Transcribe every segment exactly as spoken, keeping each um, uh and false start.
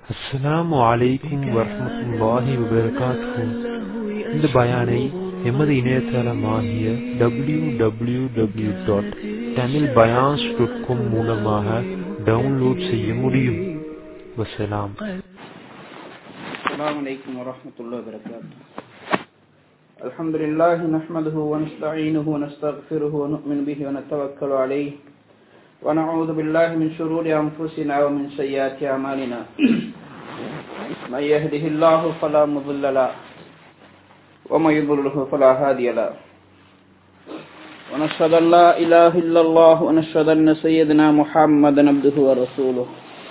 அஸ்ஸலாமு அலைக்கும் வரஹ்மத்துல்லாஹி வபரகாத்துஹு. இந்த பயானை எமது இணையதளமாகிய W W W dot Tamil bayans dot com மூலமாக டவுன்லோட் செய்ய முடியும். வஸ்ஸலாம். அஸ்ஸலாமு அலைக்கும் வரஹ்மத்துல்லாஹி வபரகாத்துஹு. அல்ஹம்துலில்லாஹி நஹ்மதுஹு வ நஸ்தஈனுஹு வ நஸ்தக்ஃபிருஹு வ நு'மினு பிஹி வ நதவக்கலு அலைஹி ونعوذ بالله من شرور أنفسنا ومن سيئات أعمالنا من يهده الله فلا مضل له ومن يضلل فلا هادي له ونشهد أن لا إله إلا الله ونشهد أن سيدنا محمدا عبده ورسوله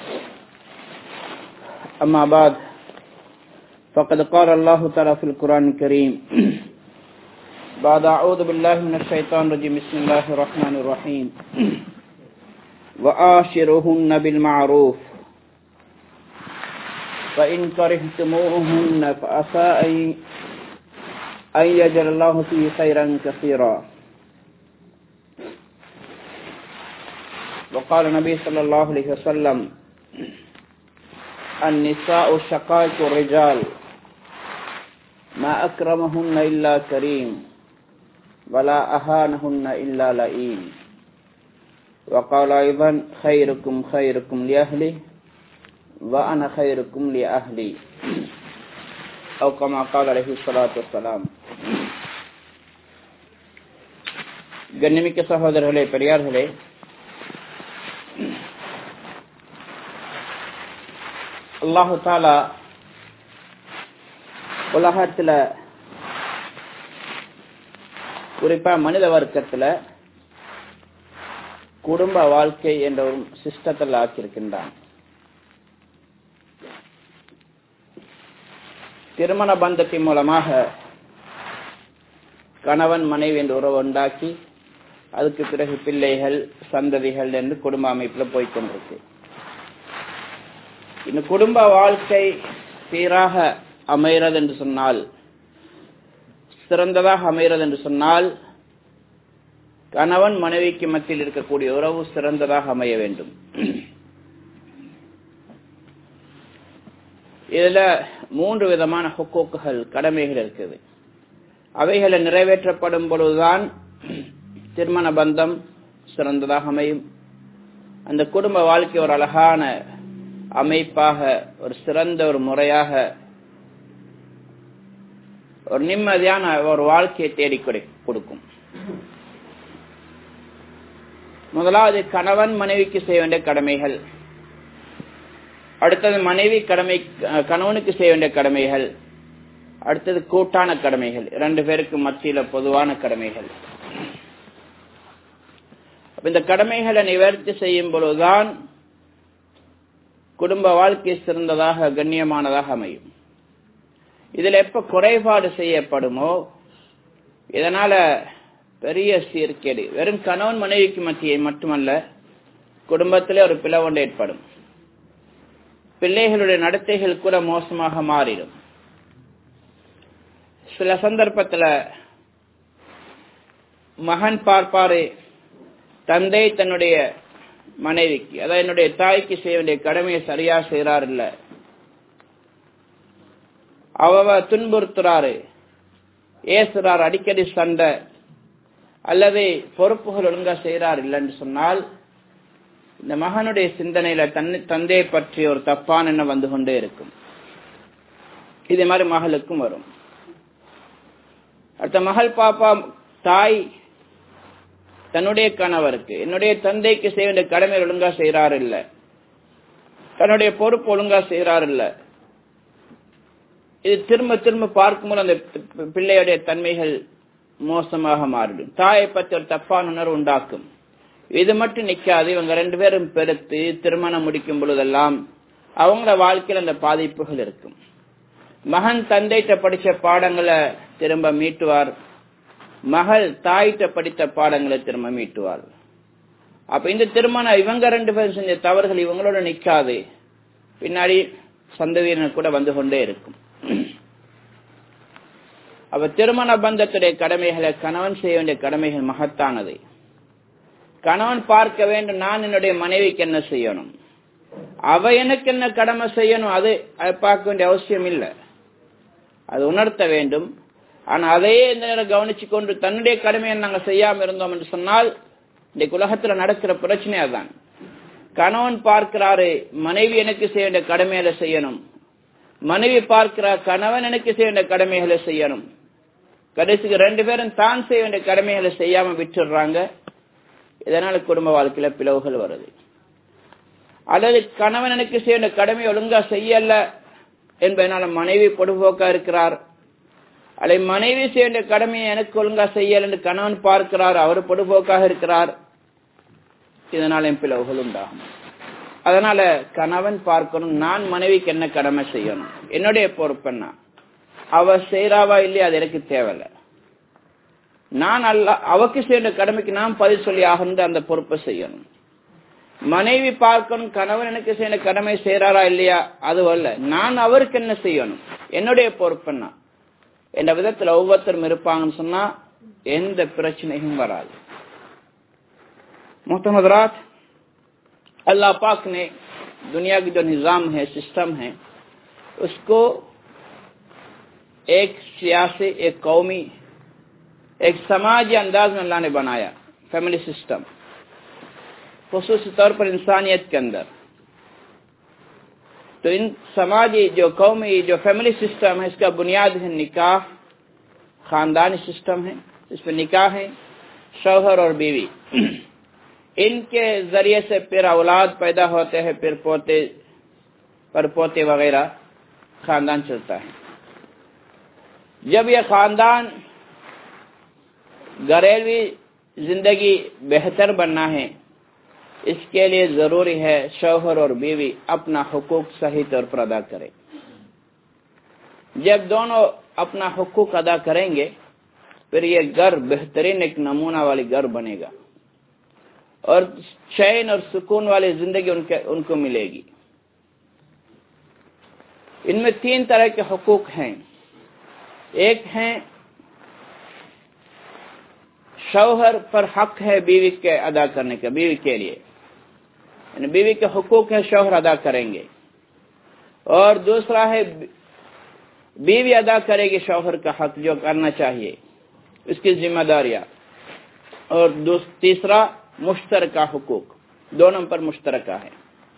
أما بعد فقد قال الله تعالى في القرآن الكريم بعد أعوذ بالله من الشيطان الرجيم بسم الله الرحمن الرحيم وآشرهن بالمعروف فإن كرهتموهن فعسى أن يجعل الله فيه خيرا كثيرا. وقال النبي صلى الله عليه وسلم النساء شقائق الرجال ما أكرمهن إلا كريم ولا أهانهن إلا لئيم. وقال أيضا خيركم خيركم لأهلي وأنا خيركم لأهلي أو كما قال عليه الصلاة والسلام. கண்ணிமிக்க சகோதரர்களே, பெரியார்களே, அல்லாஹு தஆலா உலகத்துல குறிப்பா மனித வர்க்கத்துல குடும்ப வாழ்க்கை என்ற ஒரு சிஸ்டத்தில் ஆக்கியிருக்கின்றான். திருமண பந்தத்தின் மூலமாக கணவன் மனைவி என்ற உறவு உண்டாக்கி அதுக்கு பிறகு பிள்ளைகள் சந்ததிகள் என்று குடும்ப அமைப்புல போய்கொண்டிருக்கு. இந்த குடும்ப வாழ்க்கை சீராக அமைகிறது என்று சொன்னால், சிறந்ததாக அமைகிறது என்று சொன்னால், கணவன் மனைவிக்கு மத்தியில் இருக்கக்கூடிய உறவு சிறந்ததாக அமைய வேண்டும். இதுல மூன்று விதமான ஹுக்கூக்குகள், கடமைகள் இருக்குது. அவைகளை நிறைவேற்றப்படும் பொழுதுதான் திருமண பந்தம் சிறந்ததாக அமையும். அந்த குடும்ப வாழ்க்கை ஒரு அழகான அமைப்பாக, ஒரு சிறந்த ஒரு முறையாக, ஒரு நிம்மதியான ஒரு வாழ்க்கையை தேடி கொடுக்கும். முதலாவது கணவன் மனைவிக்கு செய்ய வேண்டிய கடமைகள், அடுத்தது மனைவி கடமை கணவனுக்கு செய்ய வேண்டிய கடமைகள், அடுத்தது கூட்டான கடமைகள், இரண்டு பேருக்கு மத்தியில பொதுவான கடமைகள். இந்த கடமைகளை நிவர்த்தி செய்யும் பொழுதுதான் குடும்ப வாழ்க்கை சிறந்ததாக கண்ணியமானதாக அமையும். இதுல எப்ப குறைபாடு செய்யப்படுமோ இதனால பெரிய சீர்கேடு, வெறும் கணவன் மனைவிக்கு மத்தியை மட்டுமல்ல, குடும்பத்திலே ஒரு பிளவு ஏற்படும். பிள்ளைகளுடைய நடத்தைகள் கூட மோசமாக மாறிடும். சில சந்தர்ப்பத்தில் மகன் பார்ப்பாரு, தந்தை தன்னுடைய மனைவிக்கு, அதாவது என்னுடைய தாய்க்கு செய்ய வேண்டிய கடமையை சரியா செய்யறாரு இல்ல, அவ துன்புறுத்துறாரு, ஏசுறாரு, அடிக்கடி சண்டை, அல்லது பொறுப்புகள் ஒழுங்கா செய்யறார் இல்லைன்னு சொன்னால் இந்த மகனுடைய சிந்தனையில தன் தந்தையை பற்றி ஒரு தப்பான எண்ணம் வந்து கொண்டே இருக்கும். இதே மாதிரி மகளுக்கும் வரும். அடுத்த மகள் பாப்பா, தாய் தன்னுடைய கணவருக்கு, என்னுடைய தந்தைக்கு செய்ய வேண்டிய கடமை ஒழுங்கா செய்யறாரு இல்ல, தன்னுடைய பொறுப்பு ஒழுங்கா செய்யறாரு இல்ல. இது திரும்ப திரும்ப பார்க்கும்போது அந்த பிள்ளையுடைய தன்மைகள் மோசமாக மாறிடும். தாயை பற்றி ஒரு தப்பான உணர்வு உண்டாக்கும். இது மட்டும் நிக்காது, இவங்க ரெண்டு பேரும் பெருத்து திருமணம் முடிக்கும் பொழுதெல்லாம் அவங்களோட வாழ்க்கையில் அந்த பாதிப்புகள் இருக்கும். மகன் தந்தைட்ட படிச்ச பாடங்களை திரும்ப மீட்டுவார், மகள் தாயிட்ட படித்த பாடங்களை திரும்ப மீட்டுவார். அப்ப இந்த திருமணம் இவங்க ரெண்டு பேரும் செஞ்ச தவறுகள் இவங்களோட நிக்காது, பின்னாடி சந்ததியினர் கூட வந்து கொண்டே இருக்கும். அவ திருமண பந்தத்துடைய கடமைகளை கணவன் செய்ய வேண்டிய கடமைகள் மகத்தானது. கணவன் பார்க்க வேண்டும், நான் என்னுடைய மனைவிக்கு என்ன செய்யணும், அவ எனக்கு என்ன கடமை செய்யணும் அது பார்க்க வேண்டிய அவசியம் இல்லை, அது உணர்த்த வேண்டும். ஆனா அதையே இந்த நேரம் கவனிச்சு கொண்டு தன்னுடைய கடமையை நாங்கள் செய்யாம இருந்தோம் என்று சொன்னால் இந்த உலகத்துல நடக்கிற பிரச்சனை அதுதான். கணவன் பார்க்கிறாரு மனைவி எனக்கு செய்ய வேண்டிய கடமைகளை செய்யணும், மனைவி பார்க்கிறார் கணவன் எனக்கு செய்ய வேண்டிய கடமைகளை செய்யணும். கடைசிக்கு ரெண்டு பேரும் தான் செய்ய வேண்டிய கடமைகளை செய்யாம விட்டுடுறாங்க. இதனால குடும்ப வாழ்க்கையில பிளவுகள் வருது. அல்லது கணவன் எனக்கு செய்ய வேண்டிய கடமை ஒழுங்கா செய்யல என்பதனால மனைவி பொடுபோக்கா இருக்கிறார், அல்லது மனைவி செய்ய வேண்டிய கடமையை எனக்கு ஒழுங்கா செய்யல என்று கணவன் பார்க்கிறார், அவர் பொடுபோக்காக இருக்கிறார். இதனால என் பிளவுகள் உண்டாகும். அதனால கணவன் பார்க்கணும் நான் மனைவிக்கு என்ன கடமை செய்யணும், என்னுடைய பொறுப்புன்னா அவ செய்யறாவா இல்லையா அது எனக்கு தேவையில்லை, நான் அல்ல அவக்கு செய்ய கடமைக்கு நான் பதில் சொல்லி ஆகணும், அந்த பொறுப்பை செய்யணும். மனைவி பார்க்கணும் கணவன் எனக்கு செய்ய கடமை செய்யறாரா இல்லையா அது அல்ல, நான் அவருக்கு என்ன செய்யணும் என்னுடைய பொறுப்புன்னா என்ற விதத்துல ஒவ்வொருத்தரும் இருப்பாங்கன்னு சொன்னா எந்த பிரச்சனையும் வராது. मोहतरम हज़रात, अल्लाह पाक ने दुनिया की जो निज़ाम है, सिस्टम है, उसको एक सियासी, एक कौमी, एक समाजी अंदाज में अल्लाह ने बनाया, फैमिली सिस्टम, खुसूसी तौर पर इंसानियत के अंदर। तो इन समाजी जो कौमी जो फैमिली सिस्टम है इसका बुनियाद है निकाह, खानदानी सिस्टम है, इसमें निकाह है, शौहर और बीवी, इनके जरिए से फिर औलाद पैदा होते हैं, फिर पोते पर पोते वगैरह खानदान चलता है। जब यह खानदान घरेलू जिंदगी बेहतर बनना है, इसके लिए जरूरी है शौहर और बीवी अपना हुकूक सही तौर पर अदा करें। जब दोनों अपना हुकूक अदा करेंगे फिर ये घर बेहतरीन एक नमूना वाली घर बनेगा और चैन और सुकून वाली जिंदगी उनके उनको मिलेगी। इनमें तीन तरह के हुकूक हैं। एक है शौहर पर हक है बीवी के अदा करने का, बीवी के लिए यानी बीवी के हुकूक है शौहर अदा करेंगे, और दूसरा है बीवी अदा करेगी शौहर का हक जो करना चाहिए उसकी जिम्मेदारियां, और तीसरा मुश्तरका हुकूक, दोनों पर मुश्तरका है।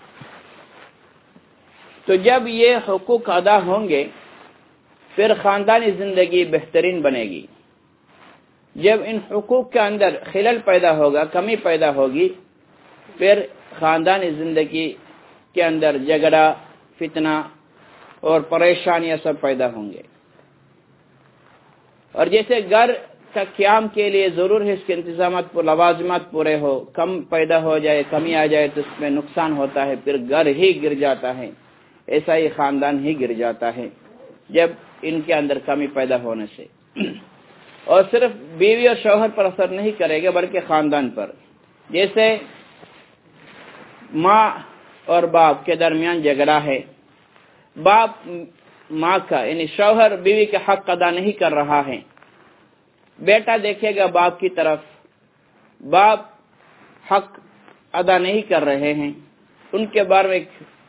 तो जब ये हुकूक अदा होंगे फिर खानदानी जिंदगी बेहतरीन बनेगी। जब इन हुकूक के अंदर खिलल पैदा होगा, कमी पैदा होगी, फिर खानदानी जिंदगी के अंदर झगड़ा, फितना और परेशानियां सब पैदा होंगे। और जैसे घर का क्याम के लिए जरूर है इसके इंतजामात पर लवाजमात पूरे हो, कम पैदा हो जाए, कमी आ जाए तो उसमें नुकसान होता है, फिर घर ही गिर जाता है, ऐसा ही खानदान ही गिर जाता है जब इनके अंदर कमी पैदा होने से। और सिर्फ बीवी और शौहर पर असर नहीं करेगा बल्कि खानदान पर। जैसे माँ और बाप के दरमियान झगड़ा है, बाप माँ का यानी शौहर बीवी का हक अदा नहीं कर रहा है, बेटा देखेगा बाप की तरफ, बाप हक अदा नहीं कर रहे हैं, उनके बारे में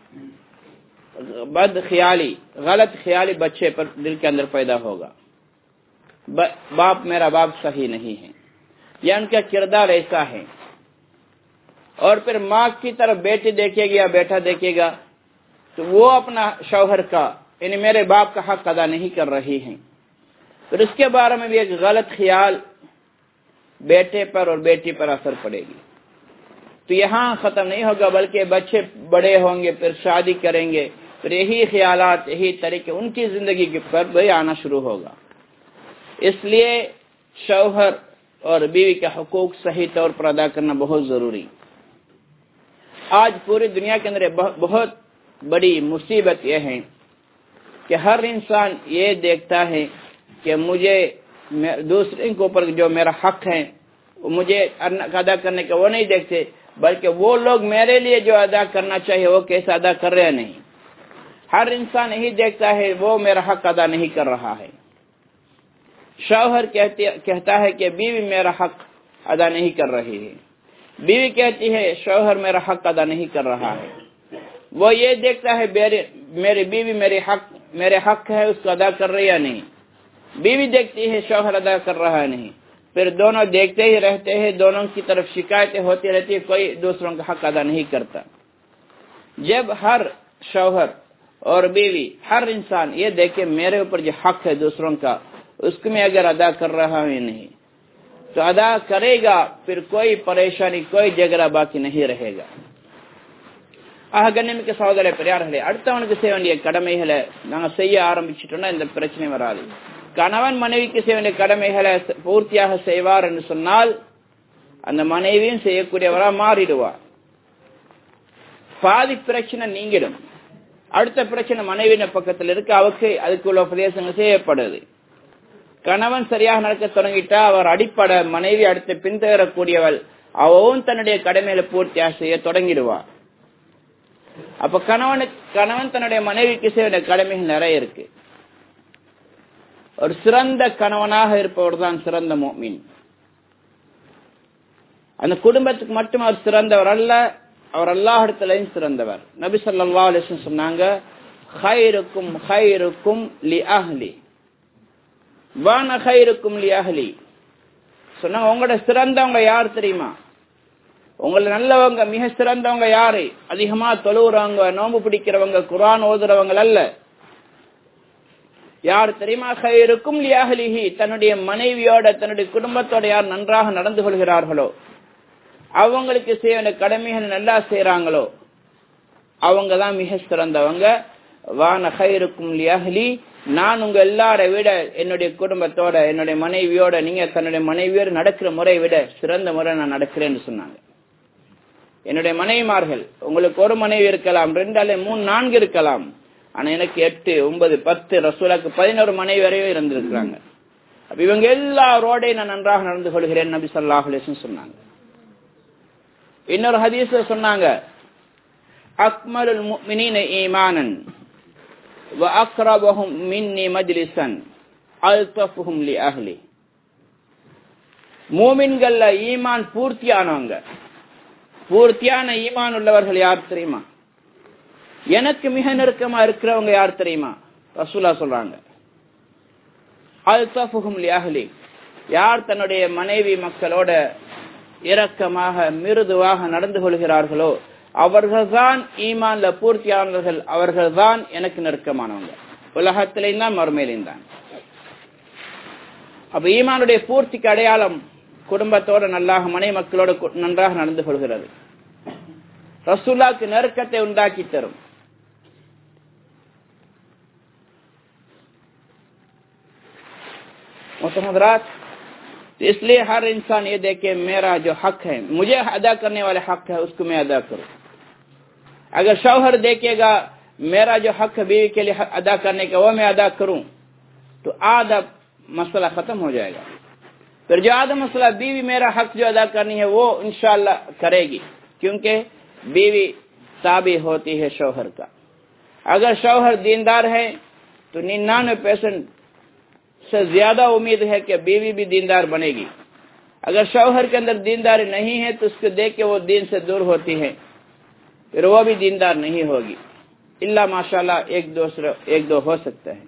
बद ख्याली, गलत ख्याली बच्चे पर दिल के अंदर पैदा होगा, बाप मेरा बाप सही नहीं है, या उनका किरदार ऐसा है। और फिर माँ की तरफ बेटी देखेगी या बेटा देखेगा तो वो अपना शौहर का यानी मेरे बाप का हक अदा नहीं कर रही हैं, फिर उसके बारे में भी एक गलत ख्याल बेटे पर और बेटी पर असर पड़ेगी। तो यहाँ खत्म नहीं होगा बल्कि बच्चे बड़े होंगे, फिर शादी करेंगे, फिर यही ख्यालात, यही तरीके उनकी जिंदगी के पर भी आना शुरू होगा। इसलिए शौहर और बीवी का हुकूक सही तौर पर अदा करना बहुत जरूरी। आज पूरी दुनिया के अंदर बहुत बड़ी मुसीबत यह है कि हर इंसान ये देखता है कि मुझे दूसरे के ऊपर जो मेरा हक है मुझे अदा करने का वो नहीं देखते, बल्कि वो लोग मेरे लिए जो अदा करना चाहिए वो कैसे अदा कर रहे हैं नहीं। हर इंसान यही देखता है वो मेरा हक अदा नहीं कर रहा है। शौहर कहती कहता है कि बीवी मेरा हक अदा नहीं कर रही है, बीवी कहती है शौहर मेरा हक अदा नहीं कर रहा है। वो ये देखता है मेरी बीवी मेरे हक मेरे हक है उसको अदा कर रही या नहीं, बीवी देखती है शौहर अदा कर रहा है नहीं, फिर दोनों देखते ही रहते हैं, दोनों की तरफ शिकायतें होती रहती है, कोई दूसरों का हक अदा नहीं करता। जब हर शौहर और बीवी, हर इंसान ये देखे मेरे ऊपर जो हक है दूसरों का, उसको मैं अगर अदा कर रहा हूं नहीं तो अदा करेगा, फिर कोई परेशानी कोई झगड़ा बाकी नहीं रहेगा। ஆக கண்ணியமிக்க சகோதர பெரியார்களே, அடுத்தவனுக்கு செய்ய வேண்டிய கடமைகளை நாங்க செய்ய ஆரம்பிச்சிட்டோம்னா இந்த பிரச்சனை வராது. கணவன் மனைவிக்கு செய்ய வேண்டிய கடமைகளை பூர்த்தியாக செய்வார் என்று சொன்னால் அந்த மனைவியும் செய்யக்கூடியவரா மாறிடுவார். பாதி பிரச்சனை நீங்கிடும். அடுத்த பிரச்சனை மனைவியின் பக்கத்தில் இருக்கு, அவருக்கு அதுக்குள்ள உபதேசங்கள் செய்யப்படுது. கணவன் சரியாக நடக்க தொடங்கிட்டா அவர் அடிப்படை, மனைவி அடுத்து பின்தொடரக்கூடியவள், அவவும் தன்னுடைய கடமைகளை பூர்த்தியாக செய்ய தொடங்கிடுவார். அப்ப கணவனுக்கு கணவன் தன்னுடைய மனைவிக்கு செய்ய வேண்டிய கடமைகள் நிறைய இருக்கு. ஒரு சிறந்த கணவனாக இருப்பவர் தான் சிறந்த முஃமின். அந்த குடும்பத்துக்கு மட்டும் அவர் சிறந்தவர் அல்ல, அவர் அல்லாஹ்விடத்திலும் சிறந்தவர். நபி ஸல்லல்லாஹு அலைஹி வஸல்லம் சொன்னாங்க, "கைருக்கும் கைருக்கும் லி அஹ்லி வான கைருக்கும் லி அஹ்லி." சொன்னாங்க, உங்களோட சிறந்தவங்க யார் தெரியுமா? உங்களை நல்லவங்க, மிக சிறந்தவங்க யாரு? அதிகமா தொழுறவங்க, நோம்பு பிடிக்கிறவங்க, குர்ஆன் ஓதுறவங்க அல்ல. யார் தெரியுமா? கைருக்கும் லி அஹ்லிஹி, தன்னுடைய மனைவியோட தன்னுடைய குடும்பத்தோட யார் நன்றாக நடந்து கொள்கிறார்களோ, அவங்களுக்கு செய்ய வேண்டிய கடமைகள் நல்லா செய்யறாங்களோ அவங்க தான் மிக சிறந்தவங்க. வான கைருக்கும் லி அஹ்லி, நான் உங்க எல்லாரை விட என்னுடைய குடும்பத்தோட என்னுடைய மனைவியோட, நீங்க தன்னுடைய மனைவியோட நடக்கிற முறை விட சிறந்த முறை நான் நடக்கிறேன்னு சொன்னாங்க. என்னுடைய மனைவிமார்கள், உங்களுக்கு ஒரு மனைவி இருக்கலாம், ரெண்டு அல்ல மூணு நான்கு இருக்கலாம், ஆனா எனக்கு எட்டு ஒன்பது பத்து, ரசூலுக்கு பதினோரு மனைவி வரையும் இருந்திருக்கிறாங்க. அப்ப இவங்க எல்லாரோடையும் நான் நன்றாக நடந்து கொள்கிறேன் நபி ஸல்லல்லாஹு அலைஹி வஸல்லம் சொன்னாங்க. இன்னொரு ஹதீஸ்ல சொன்னாங்க, அக்மலுல் முஃமினீன ஈமானன் வ அக்ரபஹும் மின்னி மஜ்லிஸன் அல்தஃபுஹும் லி அஹ்லி. மூமின்கள்ல ஈமான் பூர்த்தியானவங்க, பூர்த்தியான ஈமான் உள்ளவர்கள் யார் தெரியுமா? எனக்கு மிக நெருக்கமா இருக்கிறவங்க யார் தெரியுமா? ரசூலுல்லாஹ் சொல்றாங்க, அல்தஃபுஹும் லி அஹ்லி, யார் தன்னுடைய மனைவி மக்களோட இரக்கமாக மிருதுவாக நடந்து கொள்கிறார்களோ அவர்கள்தான் ஈமான்ல பூர்த்தியானவர்கள், அவர்கள்தான் எனக்கு நெருக்கமானவங்க, உலகத்திலேயும் தான் மறுமையிலும் தான். அப்ப ஈமானுடைய பூர்த்திக்கு அடையாளம் குடும்பத்தோட நல்லாக மனைவி மக்களோட நன்றாக நடந்து கொள்கிறது. ரசூலுல்லாஹ்க்கு நெருக்கத்தை உண்டாக்கி தரும். मुहतरम, इसलिए हर इंसान ये देखे मेरा जो हक है, मुझे अदा करने वाले हक है, उसको मैं अदा करूं. अगर शौहर देखेगा मेरा जो हक है बीवी के लिए अदा करने का, वो मैं अदा करूं, तो आधा मसला खत्म हो जाएगा. फिर जो आधा मसला, बीवी मेरा हक जो अदा करनी है वो इंशाअल्लाह करेगी, क्योंकि बीवी ताबी होती है शौहर का. अगर शौहर दीनदार है तो निन्यानवे परसेंट से ज्यादा उम्मीद है कि बीवी भी दीनदार बनेगी. अगर शौहर के अंदर दीनदारी नहीं है तो उसको देख के वो दीन से दूर होती है, फिर वो भी दीनदार नहीं होगी. इल्ला माशाल्लाह एक दूसरे एक दो हो सकता है.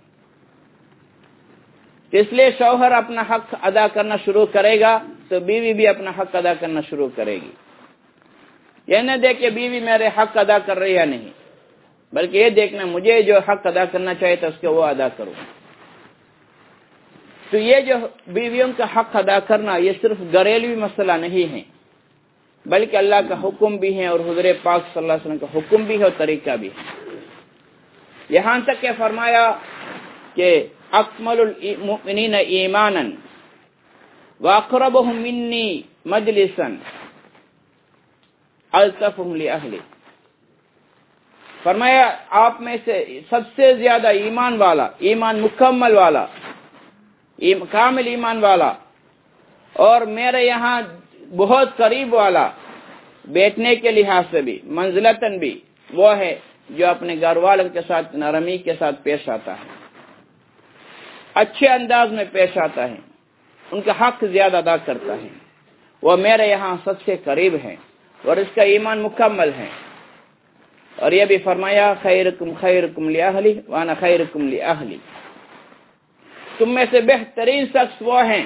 इसलिए शौहर अपना हक अदा करना शुरू करेगा तो बीवी भी अपना हक अदा करना शुरू करेगी. यह न देखे बीवी मेरे हक अदा कर रही है नहीं, बल्कि ये देखना मुझे जो हक अदा करना चाहिए था उसके वो अदा करूं. तो ये जो बीवियों का हक अदा करना, ये सिर्फ घरेलू मसला नहीं है, बल्कि अल्लाह का हुक्म भी है और हुज़ूर पाक सल्लल्लाहु अलैहि वसल्लम का हुक्म भी है और तरीका भी है. यहाँ तक के फरमाया कि अक्मलुल मुमिनीन ईमानन व अक़रबुहुम मिन्नी मजलिसन अल्तफ़ुहुम लि अहली. फरमाया आप में से सबसे ज्यादा ईमान वाला, ईमान मुकम्मल वाला, कामिल ईमान वाला और मेरे यहाँ बहुत करीब वाला, बैठने के लिहाज से भी, मंजिलतन भी, वो है जो अपने घर वालों के साथ नरमी के साथ पेश आता है, अच्छे अंदाज में पेश आता है, उनका हक ज्यादा अदा करता है, वो मेरे यहाँ सबसे करीब है और इसका ईमान मुकम्मल है. और ये भी फरमाया खैरुकुम खैरुकुम लि अहली व अना खैरुकुम लि अहली। तुम में से बेहतरीन शख्स वो हैं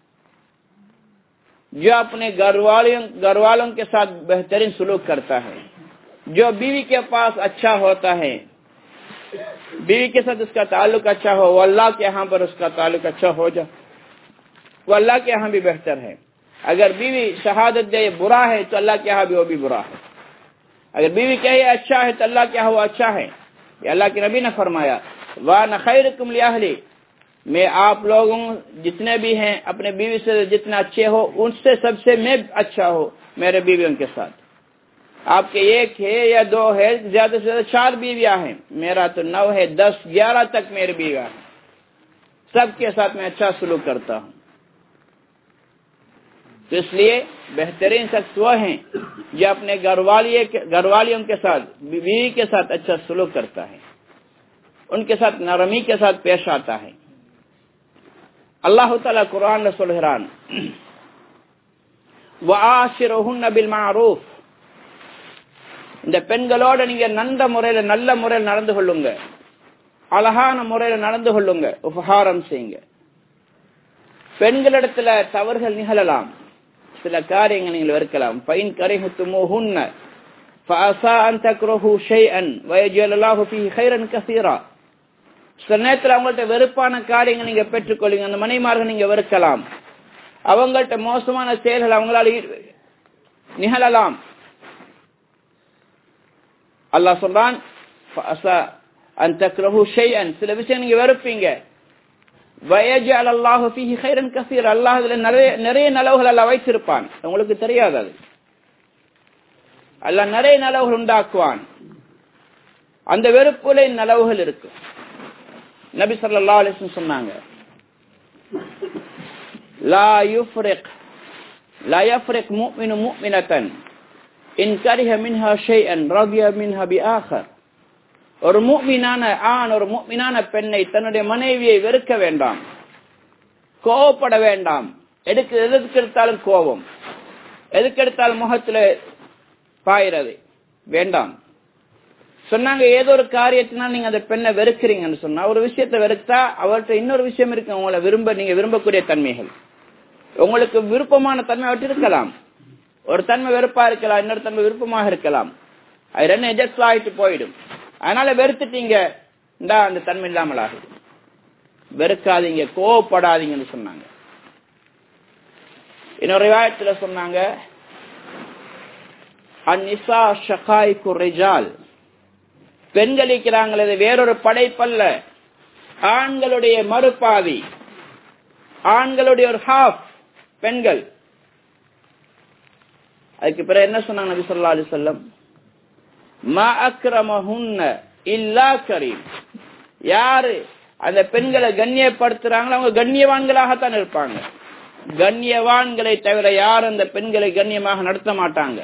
जो अपने घर वालों घर वालों के साथ बेहतरीन सुलूक करता है। जो बीवी के पास अच्छा होता है, बीवी के साथ उसका ताल्लुक अच्छा हो, वो अल्लाह के यहाँ पर उसका ताल्लुक अच्छा हो जाए, वो अल्लाह के यहाँ भी बेहतर है। अगर बीवी शहादत दे बुरा है तो अल्लाह के यहाँ भी वो भी बुरा है। अगर बीवी कहे अच्छा है तो अल्लाह के यहाँ वो अच्छा है। ये अल्लाह के नबी ने फरमाया वाना खैरुकुम लि अहली, मैं आप लोगों जितने भी हैं अपने बीवी से जितना अच्छे हो उनसे सबसे मैं अच्छा हो मेरे बीवियों के साथ। आपके एक है या दो है, ज्यादा से ज्यादा चार बीवियां हैं, मेरा तो नौ है, दस ग्यारह तक मेरी बीवियां हैं। सबके साथ मैं अच्छा सलूक करता हूँ। तो इसलिए बेहतरीन शख्स वो हैं जो अपने घरवालियों के घरवालियों के साथ बीवी के साथ अच्छा सलूक करता है, उनके साथ नरमी के साथ पेश आता है। अल्लाह ताला कुरान में सुलहरान वआशिरुहुन्न बिल मारूफ, இந்த பெண்களோட நீங்க நல்ல முறையில நல்ல முறையில் நடந்து கொள்ளுங்க, அழகான முறையில நடந்து கொள்ளுங்க, உபகாரம் செய்யுங்க. பெண்களிடத்துல தவறுகள் நிகழலாம், சில காரியங்கள் நீங்கள் வெறுக்கலாம். ஃபைன் கரிஹ்துமூஹுன்ன ஃபஅஸா அன் தக்ரஹு ஷைஅன் வயஜ்அல் அல்லாஹு ஃபீஹி கைரன் கஸீரா. சில நேரத்தில் அவங்கள்ட்ட வெறுப்பான காரியங்கள் நீங்க பெற்றுக்கொள்ளுங்க, அந்த மனைமார்கள் நீங்க வெறுக்கலாம். அவங்கள்ட்ட மோசமான செயல்கள் அவங்களால நிகழலாம். அல்லாஹ் சொல்றான் ஃபஅஸா அன் தக்ரஹு ஷைஅன், சில விஷயம் நீங்க வெறுப்பீங்க. வயஜ்அல் அல்லாஹு ஃபீஹி கைரன் கஸீரா, அல்லாஹ் அதுல நிறைய நிறைய நலவுகள் அல்லாஹ் வைத்திருப்பான், உங்களுக்கு தெரியாது. அது அல்லாஹ் நிறைய நலவுகள் உண்டாக்குவான். அந்த வெறுப்புல நலவுகள் இருக்கு. நபி ஸல்லல்லாஹு அலைஹி வஸல்லம் சொன்னாங்க லா யுஃப்ரிக் லா யஃப்ரிக் முஃமினு முஃமினத்தன் இன் கரிஹ மின்ஹா ஷைஅன் ரதிய மின்ஹா பிஆகர். ஒரு முஃமினான ஆண் ஒரு முஃமினான பெண்ணை தன்னுடைய மனைவியை வெறுக்க வேண்டாம், கோபப்பட வேண்டாம். எதுக்கு எதுக்கு எடுத்தாலும் கோபம், எதுக்கு எடுத்தாலும் முகத்துல பாயிறது வேண்டாம். சொன்னாங்க ஏதோ ஒரு காரியத்தினால் நீங்க அந்த பெண்ணை வெறுக்கிறீங்கன்னு சொன்னா, ஒரு விஷயத்தை வெறுத்தா அவர்கிட்ட இன்னொரு விஷயம் இருக்கு, உங்களை விரும்ப நீங்க விரும்பக்கூடிய தன்மைகள், உங்களுக்கு விருப்பமான தன்மை அவற்றை இருக்கலாம். ஒரு தன்மை வெறுப்பா இருக்கலாம், இன்னொரு தன்மை விருப்பமாக இருக்கலாம். அது ரெண்டு எஜெக்ட் ஆகிட்டு போயிடும். அதனால வெறுத்துட்டீங்க, இந்தா அந்த தன்மை இல்லாமல் ஆகுது. வெறுக்காதீங்க, கோவப்படாதீங்கன்னு சொன்னாங்க. இன்னொரு ரிவாயத்துல சொன்னாங்க அந்நிசா ஷகாயிக்கு ரிஜால், பெண்கள் இருக்கிறாங்களே இது வேறொரு படைப்பல்ல, ஆண்களுடைய மறுபாதி, ஆண்களுடைய ஒரு ஹாஃப் பெண்கள். அதுக்கு பிறகு என்ன சொன்னாங்க நபி ஸல்லல்லாஹு அலைஹி வஸல்லம், மா அக்ரமஹுன்ன இல்லா கரீம், யாரு அந்த பெண்களை கண்ணியப்படுத்துறாங்களோ அவங்க கண்ணியவான்களாகத்தான் இருப்பாங்க. கண்ணியவான்களை தவிர யார் அந்த பெண்களை கண்ணியமாக நடத்த மாட்டாங்க.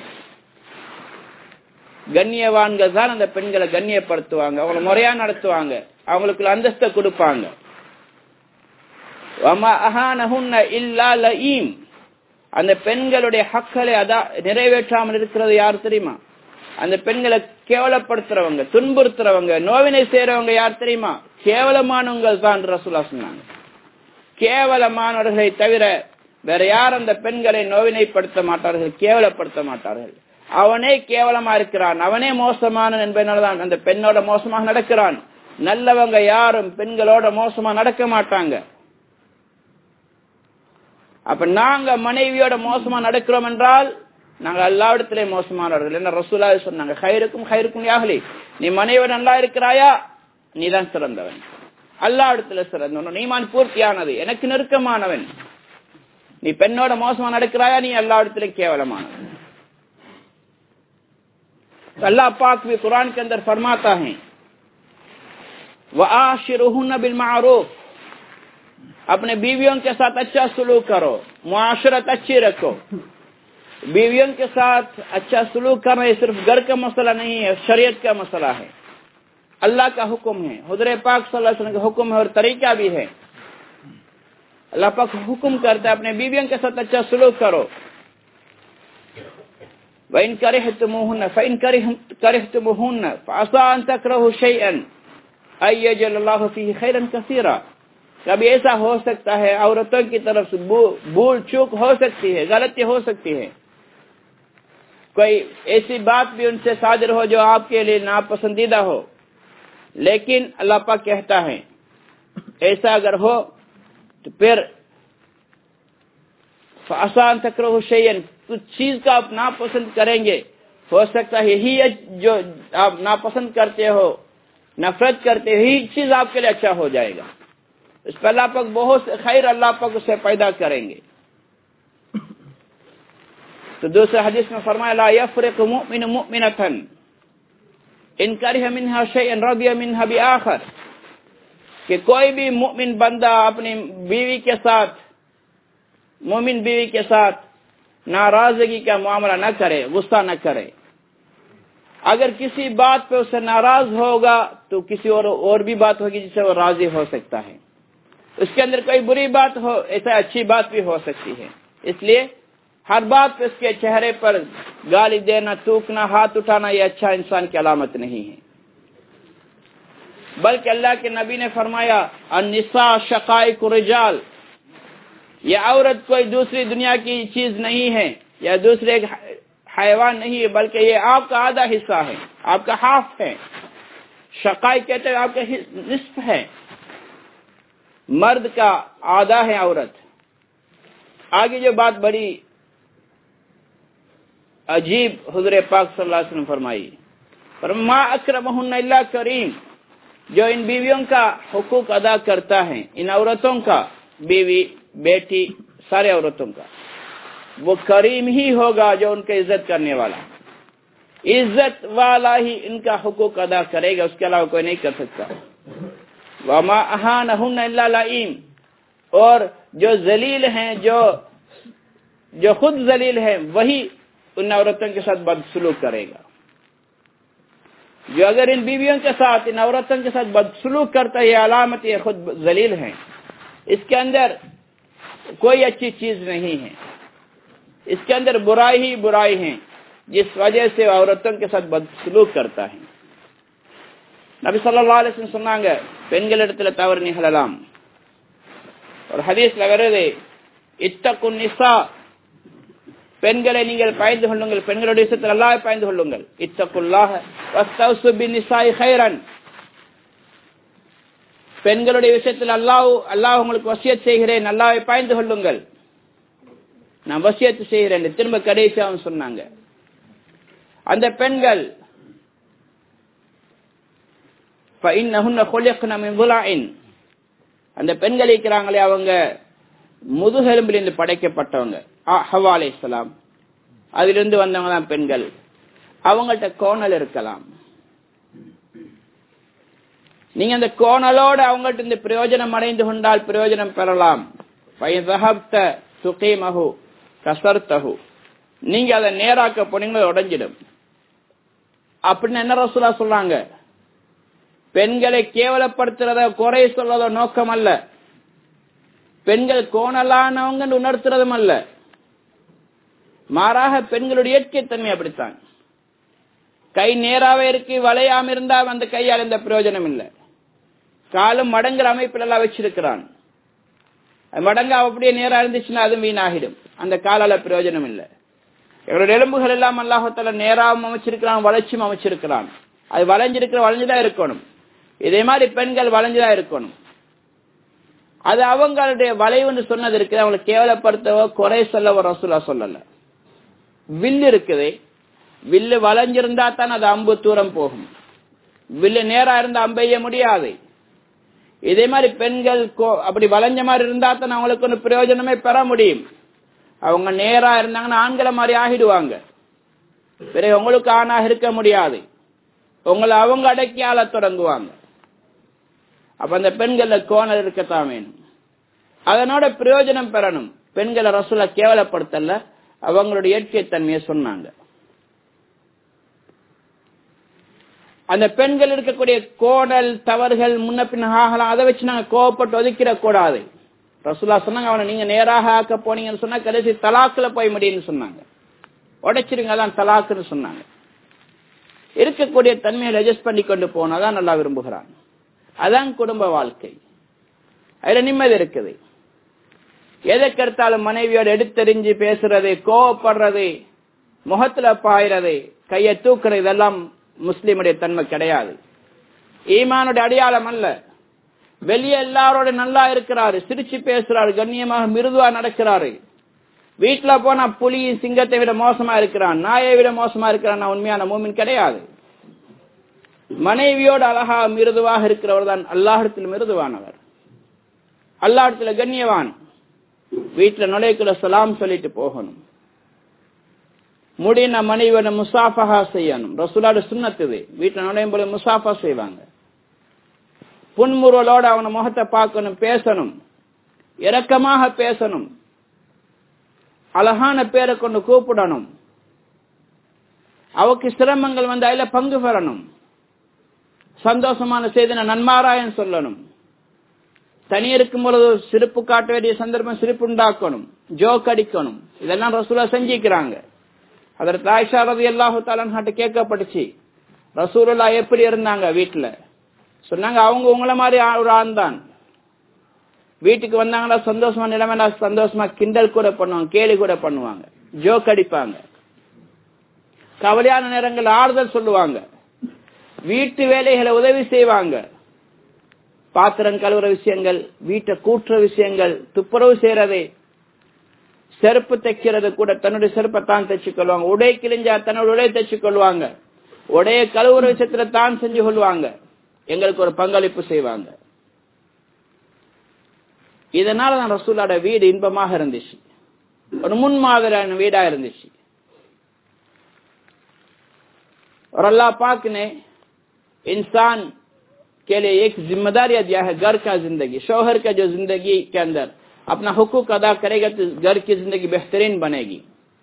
கண்ணியவான்கள் தான் அந்த பெண்களை கண்ணியப்படுத்துவாங்க, அவங்களை முறையா நடத்துவாங்க, அவங்களுக்கு அந்தஸ்தை கொடுப்பாங்க. அந்த பெண்களுடைய ஹக்களை அதா நிறைவேற்றாமல் இருக்கிறது யார் தெரியுமா? அந்த பெண்களை கேவலப்படுத்துறவங்க, துன்புறுத்துறவங்க, நோவினை செய்யறவங்க யார் தெரியுமா? கேவலமானவங்கள் தான் ரசூலுல்லாஹ் சொன்னாங்க. கேவலமானவர்களை தவிர வேற யார் அந்த பெண்களை நோவினைப்படுத்த மாட்டார்கள், கேவலப்படுத்த மாட்டார்கள். அவனே கேவலமா இருக்கிறான், அவனே மோசமான என்பதனால்தான் அந்த பெண்ணோட மோசமாக நடக்கிறான். நல்லவங்க யாரும் பெண்களோட மோசமா நடக்க மாட்டாங்க. அப்ப நாங்க மனைவியோட மோசமா நடக்கிறோம் என்றால் நாங்க எல்லாவிடத்திலே மோசமானவர்கள். என்ன ரசூலுல்லாஹ் சொன்னாங்க, கைருக்கும் கைருக்கும் யாஹ்லி, நீ மனைவி நல்லா இருக்கிறாயா நீ தான் சிறந்தவன், அல்லாஹ்விடத்திலே சிறந்தவன், ஈமான் பூர்த்தியானது, எனக்கு நெருக்கமானவன். நீ பெண்ணோட மோசமா நடக்கிறாயா நீ அல்லாஹ்விடத்திலே கேவலமானவன். अल्लाह पाक भी कुरान के अंदर फरमाता है वआशिरुहुन्न बिल मारूफ, अपने बीवियों के साथ अच्छा सलूक करो, मुआशरत अच्छी रखो। बीवियों के साथ अच्छा सलूक करना ये सिर्फ घर का मसला नहीं है, शरीयत का मसला है, अल्लाह का हुक्म है, हुजूर पाक सल्लल्लाहु अलैहि वसल्लम का हुक्म है और तरीका भी है। अल्लाह पाक हुक्म करता है अपने बीवियों के साथ अच्छा सलूक करो। وَإِنْ كَرِهْتُمُوهُنَّ فَإِنْ كَرِهْتُمُوهُنَّ فَعَسَىٰ أَنْ تَكْرَهُوا شَيْئًا أَن يَجْعَلَ اللَّهُ فِيهِ خَيْرًا كَثِيرًا. کبھی ایسا ہو سکتا ہے عورتوں کی طرف سے بھول چوک ہو سکتی ہے، غلطی ہو سکتی ہے، کوئی ایسی بات بھی ان سے صادر ہو جو آپ کے لیے ناپسندیدہ ہو، لیکن اللہ پاک کہتا ہے ایسا اگر ہو تو پھر فَعَسَىٰ أَن تَكْرَهُوا شَيْئًا، کچھ چیز کا آپ ناپسند کریں گے، ہو سکتا ہے یہی جو آپ ناپسند کرتے ہو، نفرت کرتے ہو، یہی چیز آپ کے لیے اچھا ہو جائے گا، اس پر اللہ پاک بہت خیر اللہ پاک اسے پیدا کریں گے. تو دوسرے حدیث میں فرمایا لا يفرق مؤمن مؤمنة ان کرہ منها شيئا رضي منها بآخر، کہ کوئی بھی مؤمن بندہ اپنی بیوی کے ساتھ مومن بیوی کے ساتھ ناراضگی کا معاملہ نہ کرے، غصہ نہ کرے. اگر کسی بات پہ اسے ناراض ہوگا تو کسی اور اور بھی بات ہوگی جس سے وہ راضی ہو سکتا ہے. اس کے اندر کوئی بری بات ہو، ایسا اچھی بات بھی ہو سکتی ہے. اس لیے ہر بات پہ اس کے چہرے پر گالی دینا، تھوکنا، ہاتھ اٹھانا یہ اچھا انسان کی علامت نہیں ہے. بلکہ اللہ کے نبی نے فرمایا النساء شقائق الرجال، یہ عورت کوئی دوسری دنیا کی چیز نہیں ہے یا دوسرے حیوان نہیں ہے، بلکہ یہ آپ کا آدھا حصہ ہے، آپ کا ہاف ہے. شقائق کہتے ہیں آپ کا نصف ہے، مرد کا آدھا ہے عورت. آگے جو بات بڑی عجیب حضور پاک صلی اللہ علیہ وسلم فرمائی، فرما اکرمہن الا کریم، جو ان بیویوں کا حقوق ادا کرتا ہے، ان عورتوں کا، بیوی، بیٹی، سارے عورتوں کا، وہ کریم ہی ہوگا جو ان کا عزت کرنے والا، عزت والا ہی ان کا حقوق ادا کرے گا، اس کے علاوہ کوئی نہیں کر سکتا. وما اہانہن الا لئیم، اور جو ذلیل ہیں، جو جو خود ذلیل ہیں، وہی ان عورتوں کے ساتھ بدسلوک کرے گا. جو اگر ان بیویوں کے ساتھ، ان عورتوں کے ساتھ بدسلوک کرتا ہے، یہ علامت یہ خود ذلیل ہیں، اس کے اندر کوئی اچھی چیز نہیں ہے، اس کے اندر برائی ہی برائی ہے، جس وجہ سے عورتوں کے ساتھ بدسلوک کرتا ہے. நபி ஸல்லல்லாஹு அலைஹி வஸல்லம் சொன்னாங்க பெண்களிடத்துல தவறு நிகழலாம். ஒரு ஹதீஸ்ல வருது இத்தகுன் நிசா, பெண்களை நீங்கள் பயந்து கொள்ளுங்கள், பெண்களுடைய விஷயத்தில் அல்லாஹ்வை பயந்து கொள்ளுங்கள். இத்தகுல்லாஹ வஸ்தௌசு பின்னிசாஇ கைரன், பெண்களுடைய விஷயத்தில் அல்லாஹ் அல்லாஹ் உங்களுக்கு வசியத் செய்கிறேன், அல்லாஹ்வை பயந்து கொள்ளுங்கள், நான் வசியத்து செய்கிறேன். திரும்ப கடைசியாக சொன்னாங்க அந்த பெண்கள் فإنهن خلقن من ضلع، அந்த பெண்கள் இருக்கிறாங்களே அவங்க முதுகெலும்பிலிருந்து படைக்கப்பட்டவங்க. ஹவ்வா அலைஹிஸ்ஸலாம் அதிலிருந்து வந்தவங்க தான் பெண்கள். அவங்கள்ட்ட கோணல் இருக்கலாம், நீங்க அந்த கோணலோடு அவங்கள்ட்ட இந்த பிரயோஜனம் அடைந்து கொண்டால் பிரயோஜனம் பெறலாம். நீங்க அதை நேராக்க போனீங்களோ உடைஞ்சிடும். அப்படின்னு என்ன ரசூலா சொல்றாங்க? பெண்களை கேவலப்படுத்துறத குறை சொல்றதோ நோக்கம் அல்ல, பெண்கள் கோணலானவங்க உணர்த்துறதும் அல்ல, மாறாக பெண்களுடைய இயற்கை தன்மை அப்படித்தான். கை நேராவே இருக்கு, வளையாம இருந்தா அந்த கையால் எந்த பிரயோஜனம் இல்லை. காலும் மடங்குற அமைப்பில் எல்லாம் வச்சிருக்கிறான், மடங்கு அப்படியே நேரா இருந்துச்சுன்னா அதுவும் வீணாகிடும், அந்த காலால பிரயோஜனம் இல்லை. எங்களுடைய எலும்புகள் எல்லாம் அல்லாஹ்வுத்தாலா நேராவும் அமைச்சிருக்கிறான், வளைச்சும் அமைச்சிருக்கிறான். அது வளைஞ்சிருக்கிற வளைஞ்சுதான் இருக்கணும். இதே மாதிரி பெண்கள் வளைஞ்சுதான் இருக்கணும். அது அவங்களுடைய வளைவுன்னு சொன்னது இருக்குது, அவங்களை கேவலப்படுத்தவோ குறை சொல்லவோ ரசூலா சொல்லல. வில்லு இருக்குது, வில்லு வளைஞ்சிருந்தா தான் அது அம்பு தூரம் போகும், வில்லு நேரா இருந்தா அம்பெய்ய முடியாது. இதே மாதிரி பெண்கள் அப்படி வளைஞ்ச மாதிரி இருந்தா தான் அவங்களுக்கு ஒன்று பிரயோஜனமே பெற முடியும். அவங்க நேரா இருந்தாங்கன்னா ஆண்களை மாதிரி ஆகிடுவாங்க, பிறகு உங்களுக்கு ஆணாக இருக்க முடியாது, உங்களை அவங்க அடக்கி ஆள தொடங்குவாங்க. அப்ப அந்த பெண்கள் கோணல் இருக்கத்தான் வேணும், அதனோட பிரயோஜனம் பெறணும். பெண்களை ரசூலா கேவலப்படுத்தல, அவங்களுடைய இயற்கை தன்மையை சொன்னாங்க. அந்த பெண்கள் இருக்கக்கூடிய கோணல் தவறுகள் முன்ன பின்ன ஆகலாம், அதை வச்சு நாங்க கோவப்பட்டு ஒதுக்கிட கூடாது. ரசூலா சொன்னாங்க அவனை நீங்க நேராக ஆக்க போனீங்கன்னு சொன்னா கடைசி தலாக்குல போய் முடியும்னு சொன்னாங்க. உடைச்சிருங்க, அதான் தலாக்குன்னு சொன்னாங்க. இருக்கக்கூடிய தன்மையை அட்ஜஸ்ட் பண்ணி கொண்டு போனாதான் நல்லா விரும்புகிறான். அதான் குடும்ப வாழ்க்கை. அதுல நிம்மதி இருக்குது. எதை கருத்தாலும் மனைவியோட எடுத்தெறிஞ்சு பேசுறது, கோவப்படுறது, முகத்துல பாயிறது, கையை தூக்குறது, இதெல்லாம் முஸ்லிமுடைய தன்மை கிடையாது. ஈமானுடைய அடையாளம் அல்ல. வெளியே எல்லாரோட நல்லா இருக்கிறாரு, சிரிச்சு பேசுறாரு, கண்ணியமாக மிருதுவா நடக்கிறாரு. வீட்டுல போனா புலி சிங்கத்தை விட மோசமா இருக்கிறான், நாயை விட மோசமா இருக்கிறான், உண்மையான மூமின் கிடையாது. மனைவியோடு அழகா மிருதுவாக இருக்கிறவர் தான் அல்லாஹ்விடத்தில் மிருதுவானவர், அல்லாஹ்விடத்துல கண்ணியவான். வீட்டுல நுழைக்குள்ள சலாம் சொல்லிட்டு போகணும். முடின மனைவியோட முசாஃபஹா செய்யணும். ரசூலோட சுன்னத்து இது. வீட்டுல நுழையும் போது முசாஃபா செய்வாங்க. புன்முறுவலோட அவன முகத்தை பார்க்கணும், பேசணும், இரக்கமாக பேசணும், அழகான பேரை கொண்டு கூப்பிடணும். அவக்கு சிரமங்கள் வந்து அதுல பங்கு பெறணும். சந்தோஷமான செய்தின நன்மாராயன் சொல்லணும். தனி இருக்கும் பொழுது சிரிப்பு காட்ட வேண்டிய சந்தர்ப்பம் சிரிப்பு உண்டாக்கணும், ஜோக் அடிக்கணும். இதெல்லாம் ரசூலா செஞ்சிக்கிறாங்க. அதற்கு ஆயிஷா ரலியல்லாஹு தஆலா கேட்கப்பட்டுச்சு, ரசூலுல்லாஹ் எப்படி இருந்தாங்க வீட்டுல? சொன்னாங்க, அவங்க உங்களை மாதிரி ஒரு ஆண் தான். வீட்டுக்கு வந்தாங்கன்னா சந்தோஷமா நிலைமைனா சந்தோஷமா கிண்டல் கூட பண்ணுவாங்க, கேலி கூட பண்ணுவாங்க, ஜோக் அடிப்பாங்க. கவலையான நேரங்கள் ஆறுதல் சொல்லுவாங்க, வீட்டு வேலைகளை உதவி செய்வாங்க. பாத்திரம் கழுவுற விஷயங்கள், வீட்டை கூட்டுற விஷயங்கள், துப்புரவு செய்யறது, செருப்பு தைக்கிறது கூட தன்னுடைய செருப்பை தான் தைச்சு கொள்வாங்க. உடை கிழிஞ்சா தன்னோட உடை தைச்சு கொள்வாங்க. உடைய கழுவுற விஷயத்துல தான் செஞ்சு கொள்வாங்க. எங்களுக்கு ஒரு பங்களிப்பு செய்வாங்க. இதனால தான் ரசூலோட வீடு இன்பமாக இருந்துச்சு, ஒரு முன்மாதிரியான வீடா இருந்துச்சு. और अल्लाह पाक ने इंसान के लिए एक जिम्मेदारी दिया है, घर का जिंदगी, शौहर का जो जिंदगी के अंदर अपना हुकूक अदा करेगा तो घर की जिंदगी बेहतरीन बनेगी.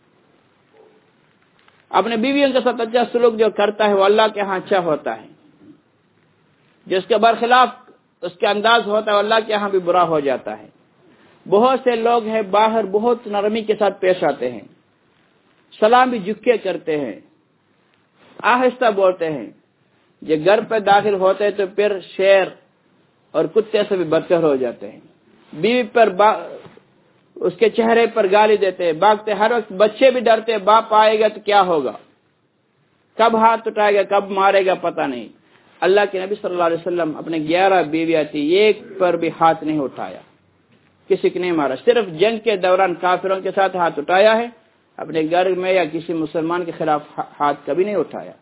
अपने बीवियों के साथ अच्छा सलूक जो करता है वो अल्लाह के यहाँ अच्छा होता है. जिसके बरखिलाफ उसके अंदाज होता है अल्लाह के यहाँ भी बुरा हो जाता है. बहुत से लोग हैं बाहर बहुत नरमी के साथ पेश आते हैं, सलाम भी झुके करते हैं, आहिस्ता बोलते हैं. जो घर पे दाखिल होते हैं तो फिर शेर और कुत्ते से भी बदतर हो जाते हैं. बीवी पर उसके चेहरे पर गाली देते हैं, भागते. हर वक्त बच्चे भी डरते हैं, बाप आएगा तो क्या होगा, कब हाथ उठाएगा, कब मारेगा, पता नहीं. अल्लाह के नबी सल्लल्लाहु अलैहि वसल्लम अपने ग्यारह बीवियां थी, एक पर भी हाथ नहीं उठाया, किसी को नहीं मारा. सिर्फ जंग के दौरान काफिरों के साथ हाथ उठाया है, अपने घर में या किसी मुसलमान के खिलाफ हाथ कभी नहीं उठाया.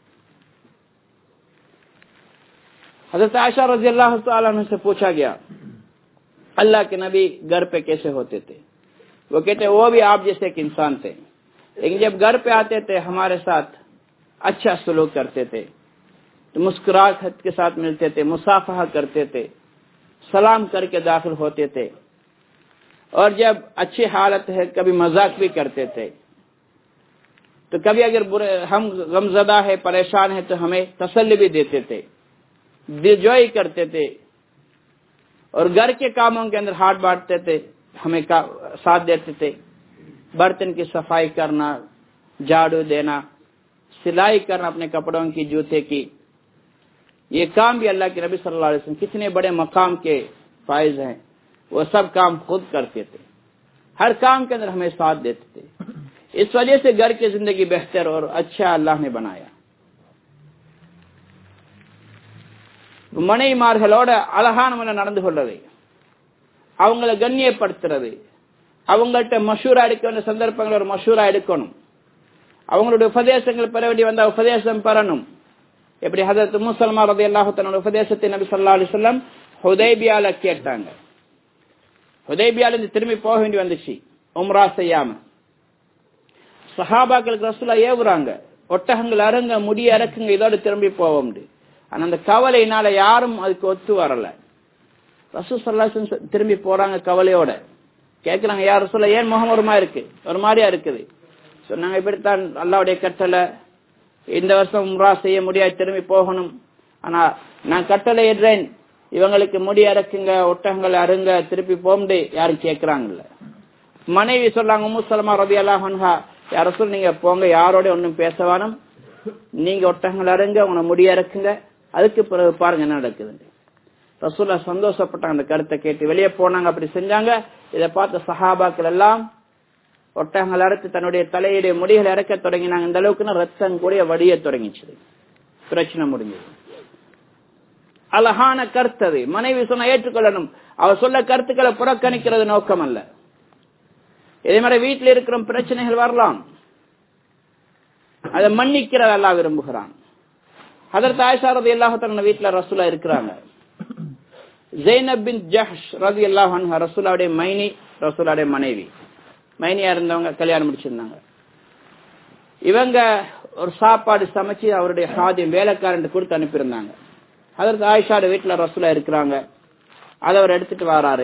हजरत आयशा रज़ियल्लाहु तआला अन्हा से पूछा गया, अल्लाह के नबी घर पे कैसे होते थे? वो कहते वो भी आप जैसे एक इंसान थे, लेकिन जब घर पे आते थे हमारे साथ अच्छा सलूक करते थे, तो मुस्कुराहट के साथ मिलते थे, मुसाफहा करते थे, सलाम करके दाखिल होते थे. और जब अच्छी हालत है कभी मजाक भी करते थे. तो कभी अगर बुरे हम गमजदा है, परेशान है, तो हमें तसल्ली भी देते थे, दिलजोई करते थे. और घर के कामों के अंदर हाथ बांटते थे, हमें का, साथ देते थे. बर्तन की सफाई करना, झाड़ू देना, सिलाई करना अपने कपड़ों की, जूते की, ये काम भी अल्लाह के नबी सल्लल्लाहु अलैहि वसल्लम कितने बड़े मकाम के फाइज हैं, वो सब काम खुद करते थे. हर काम के अंदर हमें साथ देते थे. इस वजह से घर की जिंदगी बेहतर और अच्छा अल्लाह ने बनाया. மனைவிமார்களோட அழகான முறையில் நடந்து கொள்வது, அவங்களை கண்ணியப்படுத்துறது, அவங்கள்ட்ட மஷூரா எடுக்க வேண்டிய சந்தர்ப்பங்கள் ஒரு மஷூரா எடுக்கணும், அவங்களுடைய உபதேசங்கள் பெற வேண்டி வந்த உபதேசம் பெறணும். எப்படி ஹஜரத் உம்மு சல்மா ரலியல்லாஹு தஆலா உபதேசத்தை நபி ஸல்லல்லாஹு அலைஹி வஸல்லம் ஹுதைபியால கேட்டாங்க. ஹுதைபியால இருந்து திரும்பி போக வேண்டி வந்துச்சு உம்ரா செய்யாம. சஹாபாக்களுக்கு ரசூலுல்லாஹ் ஏவுறாங்க, ஒட்டகங்கள் அருங்க, முடி அறக்குங்க, இதோட திரும்பி போவோம். ஆனா அந்த கவலையினால யாரும் அதுக்கு ஒத்து வரல. ரசூல் ஸல்லல்லாஹு அலைஹி வஸல்லம் திரும்பி போறாங்க கவலையோட. கேட்கிறாங்க, யா ரசூலுல்லாஹ் ஏன் முகம் ஒரு மாதிரி இருக்கு, ஒரு மாதிரியா இருக்குது? சொன்னாங்க, இப்படித்தான் அல்லாஹ்வுடைய கட்டளை, இந்த வருஷம் உம்ரா செய்ய முடியாது, திரும்பி போகணும். ஆனா நான் கட்டளை இடுறேன், இவங்களுக்கு முடி அறக்குங்க, ஒட்டகங்கள் அருங்க, திருப்பி போம்டு யாரும் கேட்கிறாங்கல்ல. மனைவி சொல்றாங்க உம்மு சலமா ரலியல்லாஹு அன்ஹா, யா ரசூல் நீங்க போங்க, யாரோட ஒன்னும் பேசவானும், நீங்க ஒட்டகங்கள் அருங்க, உங்களை முடிய இறக்குங்க, அதுக்கு பிறகு பாருங்க என்ன நடக்குது. ரசூல்லா சந்தோஷப்பட்டாங்க அந்த கருத்தை கேட்டு, வெளியே போனாங்க. அப்படி செஞ்சாங்க. இதை பார்த்த சஹாபாக்கள் எல்லாம் ஒட்டகங்கள் அறுத்து தன்னுடைய தலையுடைய முடிகளை இறக்க தொடங்கினாங்க. இந்த அளவுக்குன்னா ரத்தம் கூட வடிய தொடங்கிச்சு. பிரச்சனை முடிஞ்சது. அழகான கருத்து அது. மனைவி சொன்ன ஏற்றுக்கொள்ளணும். அவர் சொல்ல கருத்துக்களை புறக்கணிக்கிறது நோக்கம் அல்ல. இதே மாதிரி வீட்டில் இருக்கிற பிரச்சனைகள் வரலாம், அதை மன்னிக்கிறது அல்லாஹ் விரும்புகிறான். ஹதரத் ஆயிஷா ரலியல்லாஹு தஆலா வீட்டில் ரசூலா இருக்கிறாங்க. ஜைனப் பின் ஜஹ்ஷ் ரலியல்லாஹு அன்ஹா ரசூலுடைய மைனி, ரசூலுடைய மனைவி. மைனியா இருந்தவங்க கல்யாணம் முடிச்சிருந்தாங்க. இவங்க ஒரு சாப்பாடு சமைச்சு அவருடைய ஹாதிம் வேலைக்காரன் கொடுத்து அனுப்பியிருந்தாங்க. ஹதரத் ஆயிஷா வீட்டுல ரசூலா இருக்கிறாங்க. அதை அவர் எடுத்துட்டு வராரு.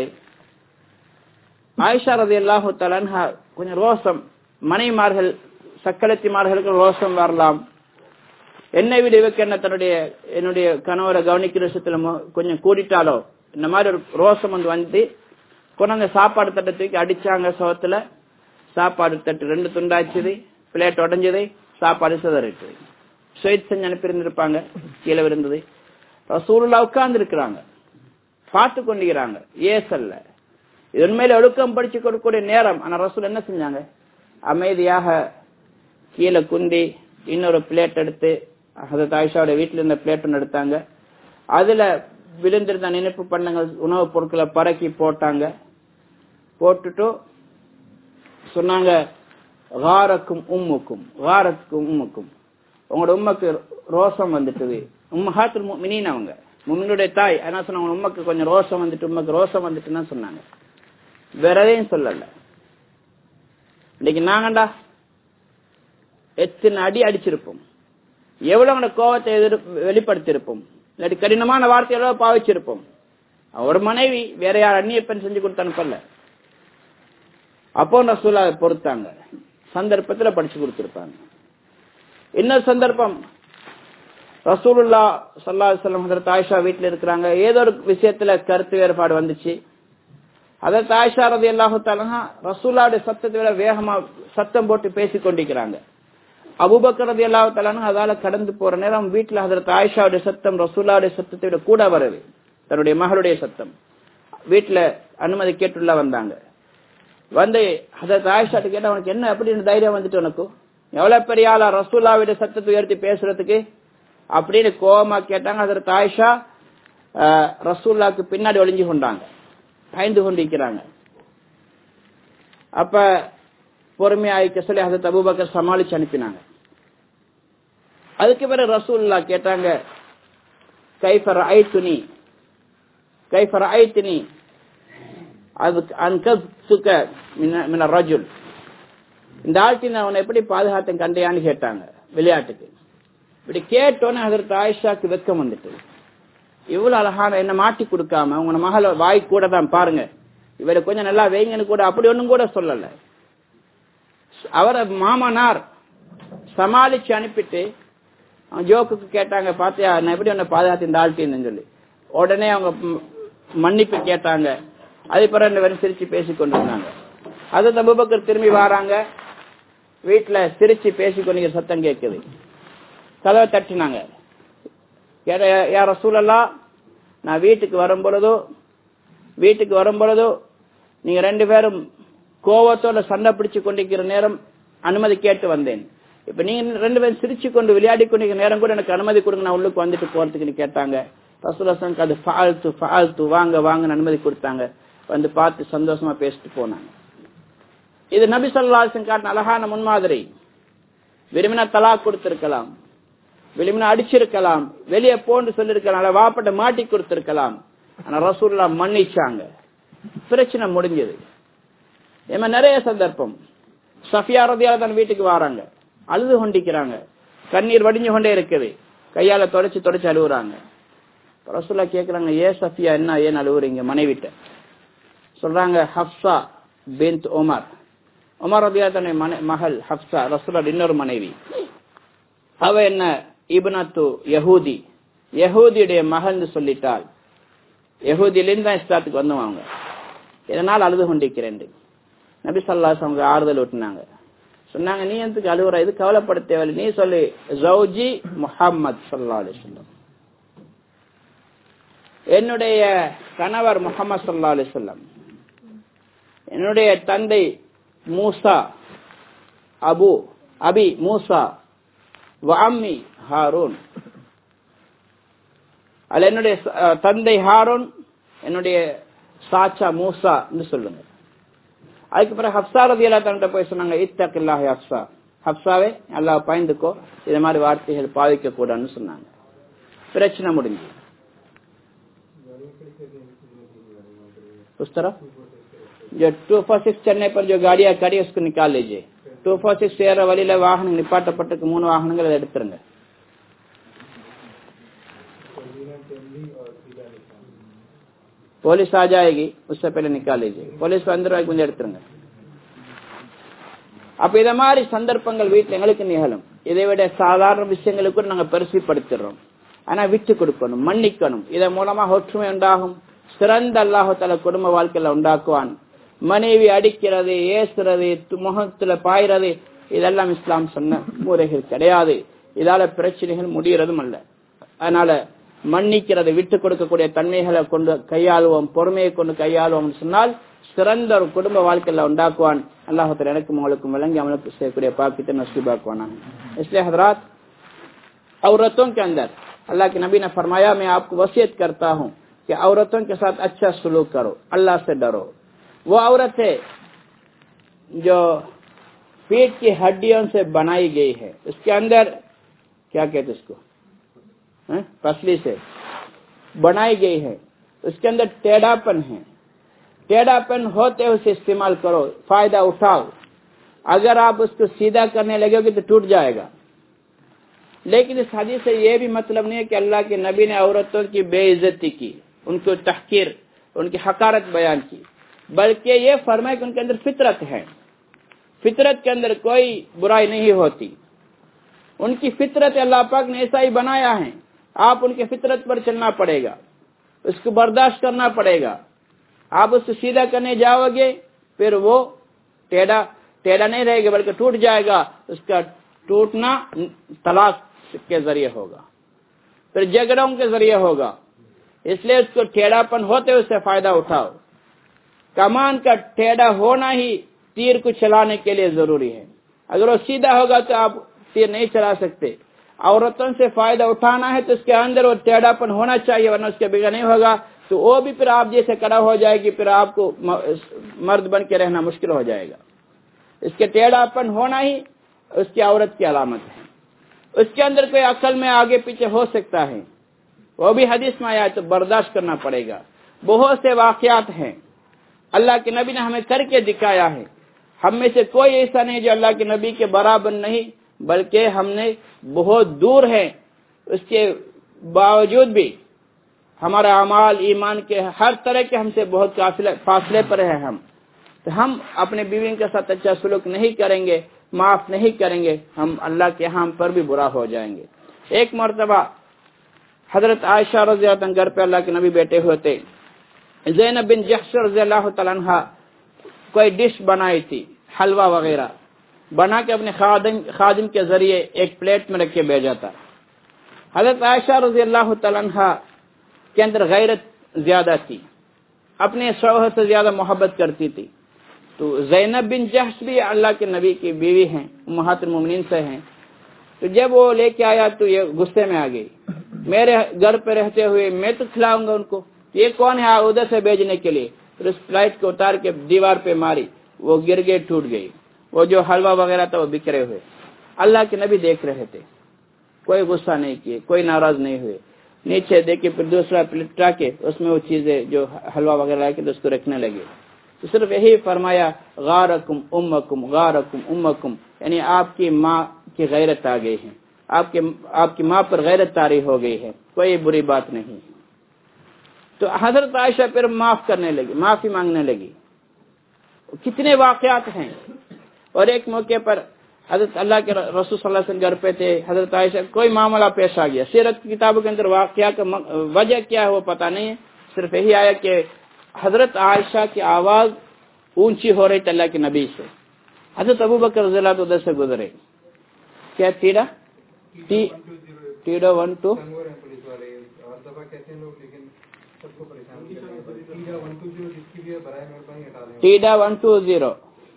ஆயிஷா ரலியல்லாஹு தஆலா அன்ஹா கொஞ்சம் ரோசம், மனைவிமார்கள் சக்கலத்திமார்களுக்கு ரோசம் வரலாம். என்னை விட இவக்கு என்ன தன்னுடைய என்னுடைய கணவரை கவனிக்கிற விஷயத்துல கொஞ்சம் கூடிட்டாலோ இந்த மாதிரி ஒரு ரோசம் வந்து வந்து கொண்டாந்து சாப்பாடு தட்டை தூக்கி அடிச்சாங்க. சோத்துல சாப்பாடு தட்டு ரெண்டு துண்டாச்சுது, பிளேட் உடஞ்சது, சாப்பாடு சிதறிட்டு ஸ்வீட் செஞ்சு அனுப்பியிருந்திருப்பாங்க, கீழே விழுந்தது. ரசூலுல்லாஹ் உட்கார்ந்து இருக்கிறாங்க, பார்த்து கொண்டிருக்கிறாங்க. ஏசல்ல இது உண்மையில ஒழுக்கம் படிச்சு கொடுக்கக்கூடிய நேரம். ஆனா ரசூல் என்ன செஞ்சாங்க, அமைதியாக கீழே குந்தி இன்னொரு பிளேட் எடுத்து ஹதரத் ஆயிஷாவோட வீட்டுல இருந்த பிளேட் ஒன்று எடுத்தாங்க. அதுல விழுந்திருந்த நினைப்பு பண்ணங்கள் உணவுப் பொருட்களை பறக்கி போட்டாங்க. போட்டுட்டு சொன்னாங்க, காரக்கும் உம்முக்கும் காரக்கும் உம்முக்கும், உங்களோட உம்மக்கு ரோசம் வந்துட்டுது. உம்மஹாத்துல் முஃமினீன், அவங்க முஃமினுடைய தாய். என்ன சொன்னாங்க, உம்மக்கு கொஞ்சம் ரோசம் வந்துட்டு, உம்மக்கு ரோசம் வந்துட்டுன்னு சொன்னாங்க. வேற எதையும் சொல்லல. இன்னைக்கு நாங்கண்டா எத்தனை அடி அடிச்சிருப்போம், எவ்வளவு கோபத்தை எதிர் வெளிப்படுத்திருப்போம், இல்லாட்டி கடினமான வார்த்தை எவ்வளவு பாவிச்சிருப்போம். ஒரு மனைவி வேற யார் அந்நிய பெண் செஞ்சு கொடுத்து அனுப்பல. அப்போ ரசூலா பொறுத்தாங்க, சந்தர்ப்பத்துல படிச்சு கொடுத்திருப்பாங்க. இன்னொரு சந்தர்ப்பம், ரசூலுல்லாஹ் ஸல்லல்லாஹு அலைஹி வஸல்லம் ஹஜ்ரத் ஆயிஷா வீட்டுல இருக்கிறாங்க. ஏதோ ஒரு விஷயத்துல கருத்து வேறுபாடு வந்துச்சு. ஹஜ்ரத் ஆயிஷா ரலியல்லாஹு தஆலா ரசூலுல்லாஹ்வுடைய சத்தத்தை விட வேகமா சத்தம் போட்டு பேசிக் கொண்டிருக்கிறாங்க. அபூபக்கர் ரலியல்லாஹு தஆலா அதால கடந்து போற நேரம் வீட்டுல ஹஜ்ரத் ஆயிஷாவுடைய சத்தம் ரசூலுல்லாஹ்வுடைய சத்தத்தை விட கூட வருது. தன்னுடைய மகளுடைய சத்தம். வீட்டுல அனுமதி கேட்டுள்ள வந்தாங்க. வந்து ஹஜ்ரத் ஆயிஷா கேட்டா, உனக்கு என்ன அப்படின்னு தைரியம் வந்துட்டு, உனக்கு எவ்வளவு பெரிய ஆளா ரசூலுல்லாஹ்வுடைய சத்தத்தை உயர்த்தி பேசுறதுக்கு அப்படின்னு கோபமா கேட்டாங்க. ஹஜ்ரத் ஆயிஷா ரசூலுல்லாஹ்க்கு பின்னாடி ஒளிஞ்சு கொண்டாங்க, பயந்து கொண்டிருக்கிறாங்க. அப்ப பொறுமையாயிக்க சொல்லி ஹஜ்ரத் அபூபக்கர் சமாளிச்சு அனுப்பினாங்க. அதுக்கு பிறகு ரசூலுல்லாஹ் கேட்டாங்க, கைஃப ரஅய்துனி கைஃப ரஅய்துனி அன்கதுக மின ரஜுல், இந்த ஆட்சி நான் உன்னை எப்படி பாதுகாத்தேன் கண்டையான்னு கேட்டாங்க விளையாட்டுக்கு. இப்படி கேட்டோன்னு ஹஜ்ரத் ஆயிஷாக்கு வெக்கம் வந்துட்டு, இவ்வளவு அழகான என்ன மாட்டி கொடுக்காம உங்க மகள வாய் கூட தான் பாருங்க, இவரை கொஞ்சம் நல்லா வைங்கன்னு கூட அப்படி ஒண்ணும் கூட சொல்லல. அவரை மாமனார் சமாளிச்சு அனுப்பிட்டு ஜோக்குக்கு கேட்டாங்க, பாத்தியா நான் எப்படி உன்னை பாதுகாத்து இந்த ஆள்கின்னு சொல்லி. உடனே அவங்க மன்னிப்பு கேட்டாங்க. அதே பிறகு ரெண்டு பேரும் சிரிச்சு பேசிக் கொண்டிருந்தாங்க. ஹஜ்ரத் அபூபக்கர் திரும்பி வராங்க. வீட்டுல சிரிச்சு பேசிக்கொண்டிருக்கிற சத்தம் கேட்குது. கதவை தட்டினாங்க. யா ரசூலல்லாஹ், நான் வீட்டுக்கு வரும் பொழுதோ வீட்டுக்கு வரும் பொழுதோ நீங்க ரெண்டு பேரும் கோவத்தோட சண்டை பிடிச்சு கொண்டிருக்கிற நேரம் அனுமதி கேட்டு வந்தேன். இப்ப நீங்க ரெண்டு பேரும் சிரிச்சு கொண்டு விளையாடி கொண்டிருக்கிற நேரம் கூட எனக்கு அனுமதி கொடுங்க, நான் உள்ளுக்கு வந்துட்டு போறதுக்குன்னு கேட்டாங்க. ரசூலுல்லாஹ் அது ஃபால்து ஃபால்து வாங்க வாங்கன்னு அனுமதி கொடுத்தாங்க. வந்து பார்த்து சந்தோஷமா பேசிட்டு போனாங்க. இது நபி ஸல்லல்லாஹு அலைஹி வஸல்லம் காட்டின அழகான முன்மாதிரி. விரும்பினா தலாக் கொடுத்திருக்கலாம், விரும்பினா அடிச்சிருக்கலாம், வெளியே போன்னு சொல்லிருக்கலாம், வாப்பட்ட மாட்டி கொடுத்திருக்கலாம். ஆனா ரசூலுல்லாஹ் மன்னிச்சாங்க, பிரச்சனை முடிஞ்சது. ஏமா நிறைய சந்தர்ப்பம் சஃபியா ரலியல்லாஹு அன்ஹா வீட்டுக்கு வராங்க, அழுது கொண்டிருக்கிறாங்க, கண்ணீர் வடிஞ்சு கொண்டே இருக்குது, கையால தொடச்சு தொடச்சு அழுகுறாங்க. ரசூலுல்லாஹ் கேக்குறாங்க, ஏ சஃபியா என்ன ஏன் அழுகுறீங்க மனைவிட்ட? சொல்றாங்க, ஹப்ஸா பின்த் உமர், உமர் ரலியல்லாஹு அன்ஹு மகள் ஹப்ஸா ரசூலுல்லாஹ் இன்னொரு மனைவி. அவ என்ன இப்னத்து யஹூதி, யஹூதியுடைய மகள்னு சொல்லிட்டாள். யஹூதியிலிருந்து தான் இஸ்லாத்துக்கு வந்தவங்க, இதனால் அழுது கொண்டிருக்கிறேன். நபி ஸல்லல்லாஹு அலைஹி வஸல்லம் ஆறுதல் ஊட்டினாங்க. சொன்னாங்க, நீ எதுக்கு அழுகுற, இது கவலைப்பட தேவையில்லை, நீ சொல்லு ஜௌஜி முஹம்மத் ஸல்லல்லாஹு அலைஹி வஸல்லம், என்னுடைய கணவர் முஹம்மது ஸல்லல்லாஹு அலைஹி வஸல்லம், என்னுடைய தந்தை மூசா அபு அபி மூசா வ அம்மி ஹாரூன், அல்ல என்னுடைய தந்தை ஹாரூன், என்னுடைய சாச்சா மூசா என்று சொல்லுங்க. அதுக்கு பிறகு ஹப்சா ரலியல்லாஹு தன்ட்ட போய் சொன்னாங்க, இத்தகில்லாஹ் யா ஹப்சா, ஹப்சாவே அல்லாஹ் பயந்துக்கோ, இது மாதிரி வார்த்தைகள் பாவிக்க கூடாதுன்னு சொன்னாங்க. பிரச்சனை முடிஞ்சு. उस तरह जो टू फोर सिक्स चलने पर जो गाड़ियां खड़ी उसको निकाल लीजिए. टू फोर सिक्स சேர வழியில வாகனம் நிப்பாட்டப்பட்டிருக்கு, மூணு வாகனங்கள் அதை எடுத்துருங்க. पुलिस आ जाएगी, उससे पहले निकाल लीजिए. पुलिस अंदर கொஞ்சம் எடுத்துருங்க. அப்ப இத மாதிரி சந்தர்ப்பங்கள் வீட்டுல எங்களுக்கு நிகழும். இதை விட சாதாரண விஷயங்களுக்கு நாங்க பெருசுப்படுத்துறோம். ஆனா விட்டு கொடுக்கணும், மன்னிக்கணும். இதன் மூலமா ஒற்றுமை உண்டாகும். சிறந்த அல்லாஹ் தஆலா குடும்ப வாழ்க்கையில உண்டாக்குவான். மனைவி அடிக்கிறது, ஏசுறது, முகத்துல பாய்றது, இதெல்லாம் இஸ்லாம் சொன்ன முறைகள் கிடையாது. இதால பிரச்சனைகள் முடியறதும் அல்ல. அதனால மன்னிக்கிறது, விட்டு கொடுக்கக்கூடிய தன்மைகளை கொண்டு கையாளுவோம், பொறுமையை கொண்டு கையாளுவோம் சொன்னால் சிறந்த ஒரு குடும்ப வாழ்க்கையில உண்டாக்குவான். அல்லாஹ் தஆலா எனக்கும் உங்களுக்கும் விளங்கி அமலுக்கு செய்யக்கூடிய பாக்கியத்தை நசீபாக்குவானா. इसलिए हजरात, औरतों के अंदर अल्लाह के नबी ने फरमाया, मैं आपको वसीयत करता हूँ कि औरतों के साथ अच्छा सलूक करो, अल्लाह से डरो. वो औरतें जो पेट की हड्डियों से बनाई गई है, उसके अंदर क्या कहते इसको, पसली से बनाई गई है, उसके अंदर टेढ़ापन है. टेढ़ापन होते उसे इस्तेमाल करो, फायदा उठाओ. अगर आप उसको सीधा करने लगोगे तो टूट जाएगा. लेकिन इस हदीस से ये भी मतलब नहीं है कि अल्लाह के नबी ने औरतों की बेइज्जती की, उनको तहकीर, उनकी हकारत बयान की, बल्कि ये फरमाया कि उनके अंदर फितरत है. फितरत के अंदर कोई बुराई नहीं होती. उनकी फितरत अल्लाह पाक ने ऐसा ही बनाया है. आप उनके फितरत पर चलना पड़ेगा, उसको बर्दाश्त करना पड़ेगा. आप उसको सीधा करने जाओगे फिर वो टेढ़ा टेढ़ा नहीं रहेगा बल्कि टूट जाएगा. उसका टूटना तलाक के जरिए होगा, फिर झगड़ों के जरिए होगा. इसलिए उसको टेढ़ापन होते उससे फायदा उठाओ. कमान का टेढ़ा होना ही तीर को चलाने के लिए जरूरी है. अगर वो सीधा होगा तो आप तीर नहीं चला सकते. औरतों से फायदा उठाना है तो उसके अंदर वो टेढ़ापन होना चाहिए, वरना उसके बगैर नहीं होगा. तो वो भी फिर आप जैसे कड़ा हो जाएगी, फिर आपको मर्द बन के रहना मुश्किल हो जाएगा. इसके टेढ़ापन होना ही उसकी औरत की अलामत है. उसके अंदर कोई अकल में आगे पीछे हो सकता है, वो भी हदीस में आया, तो बर्दाश्त करना पड़ेगा. बहुत से वाकयात हैं अल्लाह के नबी ने हमें करके दिखाया है. हम में से कोई ऐसा नहीं जो अल्लाह के नबी के बराबर नहीं, बल्कि हमने बहुत दूर है. उसके बावजूद भी हमारा अमाल ईमान के हर तरह के हमसे बहुत फासले पर है. हम तो हम अपने बीवी के साथ अच्छा सलूक नहीं करेंगे, माफ नहीं करेंगे, हम अल्लाह के यहाँ पर भी बुरा हो जाएंगे. एक मर्तबा हजरत आयशा रज़ियल्लाहु अन्हा घर पे अल्लाह के नबी बैठे हुए थे. ज़ैनब बिन जहश रज़ियल्लाहु तआला अन्हा कोई डिश बनाई थी, हलवा वगैरह बना के अपने खादिम खादिम के जरिए एक प्लेट में रख के भेजा था. हजरत आयशा रज़ियल्लाहु तआला अन्हा के अंदर गैरत ज्यादा थी, अपने शौहर से ज्यादा मोहब्बत करती थी. तो ज़ैनब बिन जहश भी अल्लाह के नबी की बीवी हैं, उम्महातुल मोमिनीन से हैं. तो जब वो लेके आया तो ये गुस्से में आ गई, मेरे घर पे रहते हुए मैं तो खिलाऊंगा उनको, ये कौन है उधर से भेजने के लिए. फिर उस प्लेट को उतार के दीवार पे मारी, वो गिर गई, टूट गई. वो जो हलवा वगैरह था वो बिखरे हुए. अल्लाह के नबी देख रहे थे, कोई गुस्सा नहीं किए, कोई नाराज नहीं हुए. नीचे देखे, फिर दूसरा प्लेट उठा के उसमें वो चीजें जो हलवा वगैरह लाके तो उसको रखने लगे. तो सिर्फ यही फरमाया, गारकुम उम्मकुम गारकुम उम्मकुम, यानी आपकी माँ की गैरत आ गई है, आपके आपकी माँ पर गैरत तारी हो गई है, कोई बुरी बात नहीं. तो हजरत आयशा फिर माफ करने लगी, माफी मांगने लगी. कितने वाकयात हैं. और एक मौके पर हजरत अल्लाह के रसूल सल्लल्लाहु अलैहि वसल्लम घर पे थे, हजरत आयशा कोई मामला पेश आ गया. सीरत की किताबों के अंदर वाकया का वजह क्या है वो पता नहीं है, सिर्फ यही आया कि हजरत आयशा की आवाज ऊंची हो रही थी अल्लाह के नबी से. حضرت ابو بکر رضی اللہ عنہ ادھر سے گزرے. کیا ٹیڈا ٹیڈا ون ٹو ٹیڈا ون ٹو زیرو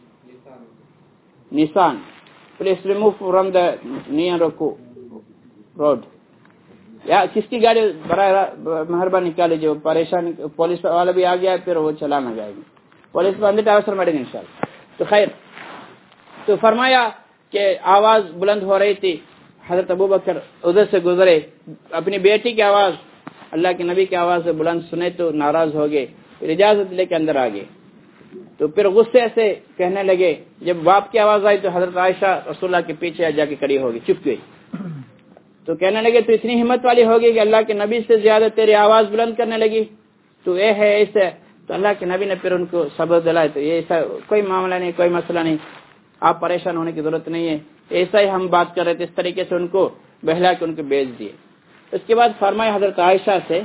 نسان. پلیز ریموو فرام دا نیئر رکو روڈ. یا کس کی گاڑی برائے مہربانی نکالے جو پریشان. پولیس والا بھی آ گیا پھر وہ چلانا گائے گی. پولیس بندے ٹاور میڈنگ انشاءاللہ. تو خیر تو فرمایا کہ آواز بلند ہو رہی تھی. حضرت ابو بکر ادھر سے گزرے. اپنی بیٹی کی آواز اللہ کے نبی کی آواز سے بلند سنے تو ناراض ہو گئے. پھر اجازت لے کے اندر آ گئے. تو پھر غصے سے کہنے لگے. جب باپ کی آواز آئی تو حضرت عائشہ رسول اللہ کے پیچھے جا کے کھڑی ہو گئی, چپ گئی. تو کہنے لگے تو اتنی ہمت والی ہوگی کہ اللہ کے نبی سے زیادہ تیری آواز بلند کرنے لگی, تو یہ ہے ایسے. تو اللہ کے نبی نے پھر ان کو صبر دلائے. تو یہ ایسا کوئی معاملہ نہیں, کوئی مسئلہ نہیں, آپ پریشان ہونے کی ضرورت نہیں ہے, ایسا ہی ہم بات کر رہے تھے. اس طریقے سے ان کو بہلا کے ان کو بیچ دیے. اس کے بعد فرمایا حضرت عائشہ سے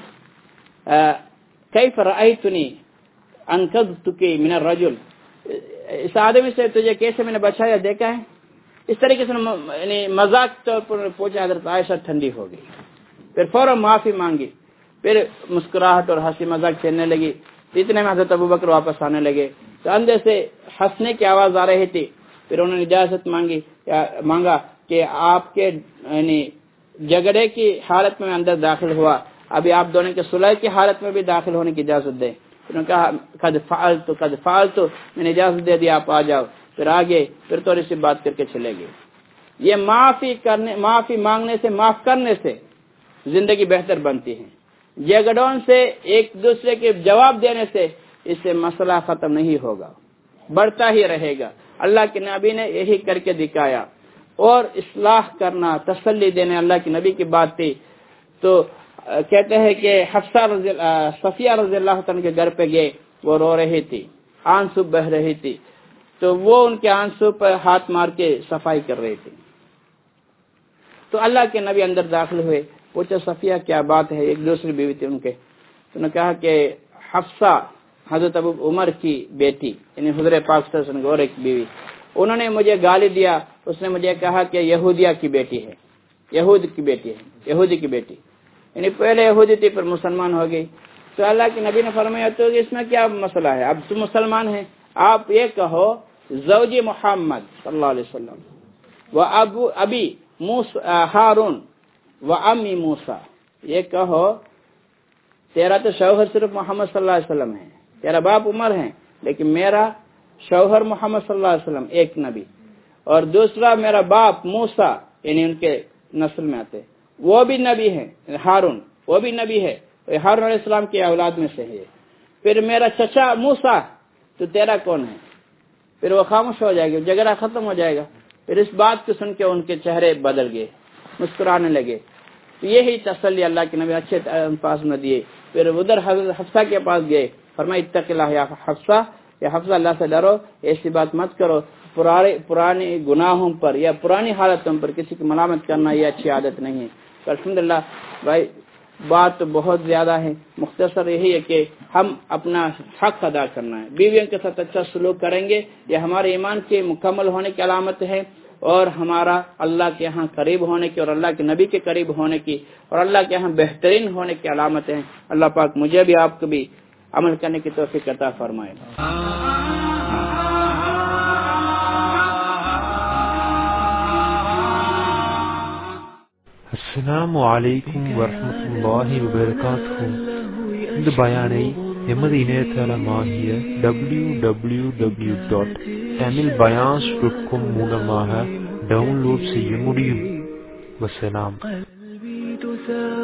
کیف رأیتنی انقذتک من الرجل, اس آدمی سے تجھے کیسے میں نے بچایا دیکھا ہے. اس طریقے سے یعنی مذاق طور پر پوچھا. حضرت عائشہ ٹھنڈی ہو گئی. پھر فوراً معافی مانگی. پھر مسکراہٹ اور ہنسی مذاق چلنے لگی. اتنے میں حضرت ابو بکر واپس آنے لگے تو اندر سے ہنسنے کی آواز آ رہی تھی. پھر انہوں نے اجازت مانگی مانگا کہ آپ کے یعنی جھگڑے کی حالت میں اندر داخل ہوا, ابھی آپ دونوں کے صلح کی حالت میں بھی داخل ہونے کی اجازت دے. انہوں نے کہا قد فعلت قد فعلت, میں نے اجازت دے دی, آپ آ جاؤ. پھر آگے پھر تھوڑی سی بات کر کے چلے گئے. یہ معافی کرنے معافی مانگنے سے معاف کرنے سے زندگی بہتر بنتی ہے. جھگڑوں سے ایک دوسرے کے جواب دینے سے اس سے مسئلہ ختم نہیں ہوگا, بڑھتا ہی رہے گا. اللہ کے نبی نے یہی کر کے دکھایا. اور اصلاح کرنا, تسلی دینے اللہ کے نبی کی بات تھی. تو کہتے ہیں کہ حفصہ رضی صفیہ رضی اللہ عنہ کے گھر پہ گئے, وہ رو رہی تھی, آنسو بہ رہی تھی. تو وہ ان کے آنسو پر ہاتھ مار کے صفائی کر رہی تھی. تو اللہ کے نبی اندر داخل ہوئے, پوچھا صفیہ کیا بات ہے. ایک دوسری بیوی تھی ان کے. تو نے کہا کہ حفصہ حضرت ابو عمر کی بیٹی یعنی حضور پاک صلی اللہ علیہ وسلم کی اور ایک بیوی, انہوں نے مجھے گالی دیا. اس نے مجھے کہا کہ یہودیہ کی بیٹی ہے, یہود کی بیٹی ہے, یہودی کی بیٹی یعنی پہلے یہودی تھی پھر مسلمان ہو گئی. تو اللہ کے نبی نے فرمایا تو اس میں کیا مسئلہ ہے, اب تم مسلمان ہیں, آپ یہ کہو زوجی محمد صلی اللہ علیہ وسلم و ابو ابی ہارون و امی موسیٰ, یہ کہو تیرا تو شوہر صرف محمد صلی اللہ علیہ وسلم ہے, تیرا باپ عمر ہے, لیکن میرا شوہر محمد صلی اللہ علیہ وسلم ایک نبی, اور دوسرا میرا باپ موسیٰ یعنی ان کے نسل میں آتے, وہ بھی نبی ہے. ہارون وہ بھی نبی ہے, ہارون علیہ السلام کی اولاد میں سے ہے. پھر میرا چچا موسیٰ, تو تیرا کون ہے. پھر وہ خاموش ہو جائے گا, جھگڑا ختم ہو جائے گا. پھر اس بات کو سن کے ان کے چہرے بدل گئے, مسکرانے لگے. تو یہی تسلی اللہ کے نبی اچھے پاس میں دیے. پھر ادھر حضرت حفصہ کے پاس گئے, فرمایا اتق اللہ یا حفصہ, یا حفصہ اللہ سے ڈرو, ایسی بات مت کرو. پرانے پرانے گناہوں پر یا پرانی حالتوں پر کسی کی ملامت کرنا یہ اچھی عادت نہیں ہے. تو الحمدللہ بھائی بات تو بہت زیادہ ہے, مختصر یہی ہے کہ ہم اپنا حق ادا کرنا ہے. بیویوں کے ساتھ اچھا سلوک کریں گے, یہ ہمارے ایمان کے مکمل ہونے کی علامت ہے, اور ہمارا اللہ کے ہاں قریب ہونے کی اور اللہ کے نبی کے قریب ہونے کی اور اللہ کے ہاں بہترین ہونے کی علامت ہے. اللہ پاک مجھے بھی آپ کو بھی عمل کرنے کی توفیق عطا فرمائے. السلام علیکم ورحمۃ اللہ وبرکاتہ. இந்த பயானை எமது இணையதளமாகிய W W W dot Tamil bayans dot com மூலமாக டவுன்லோட் செய்ய முடியும். வசலாம்.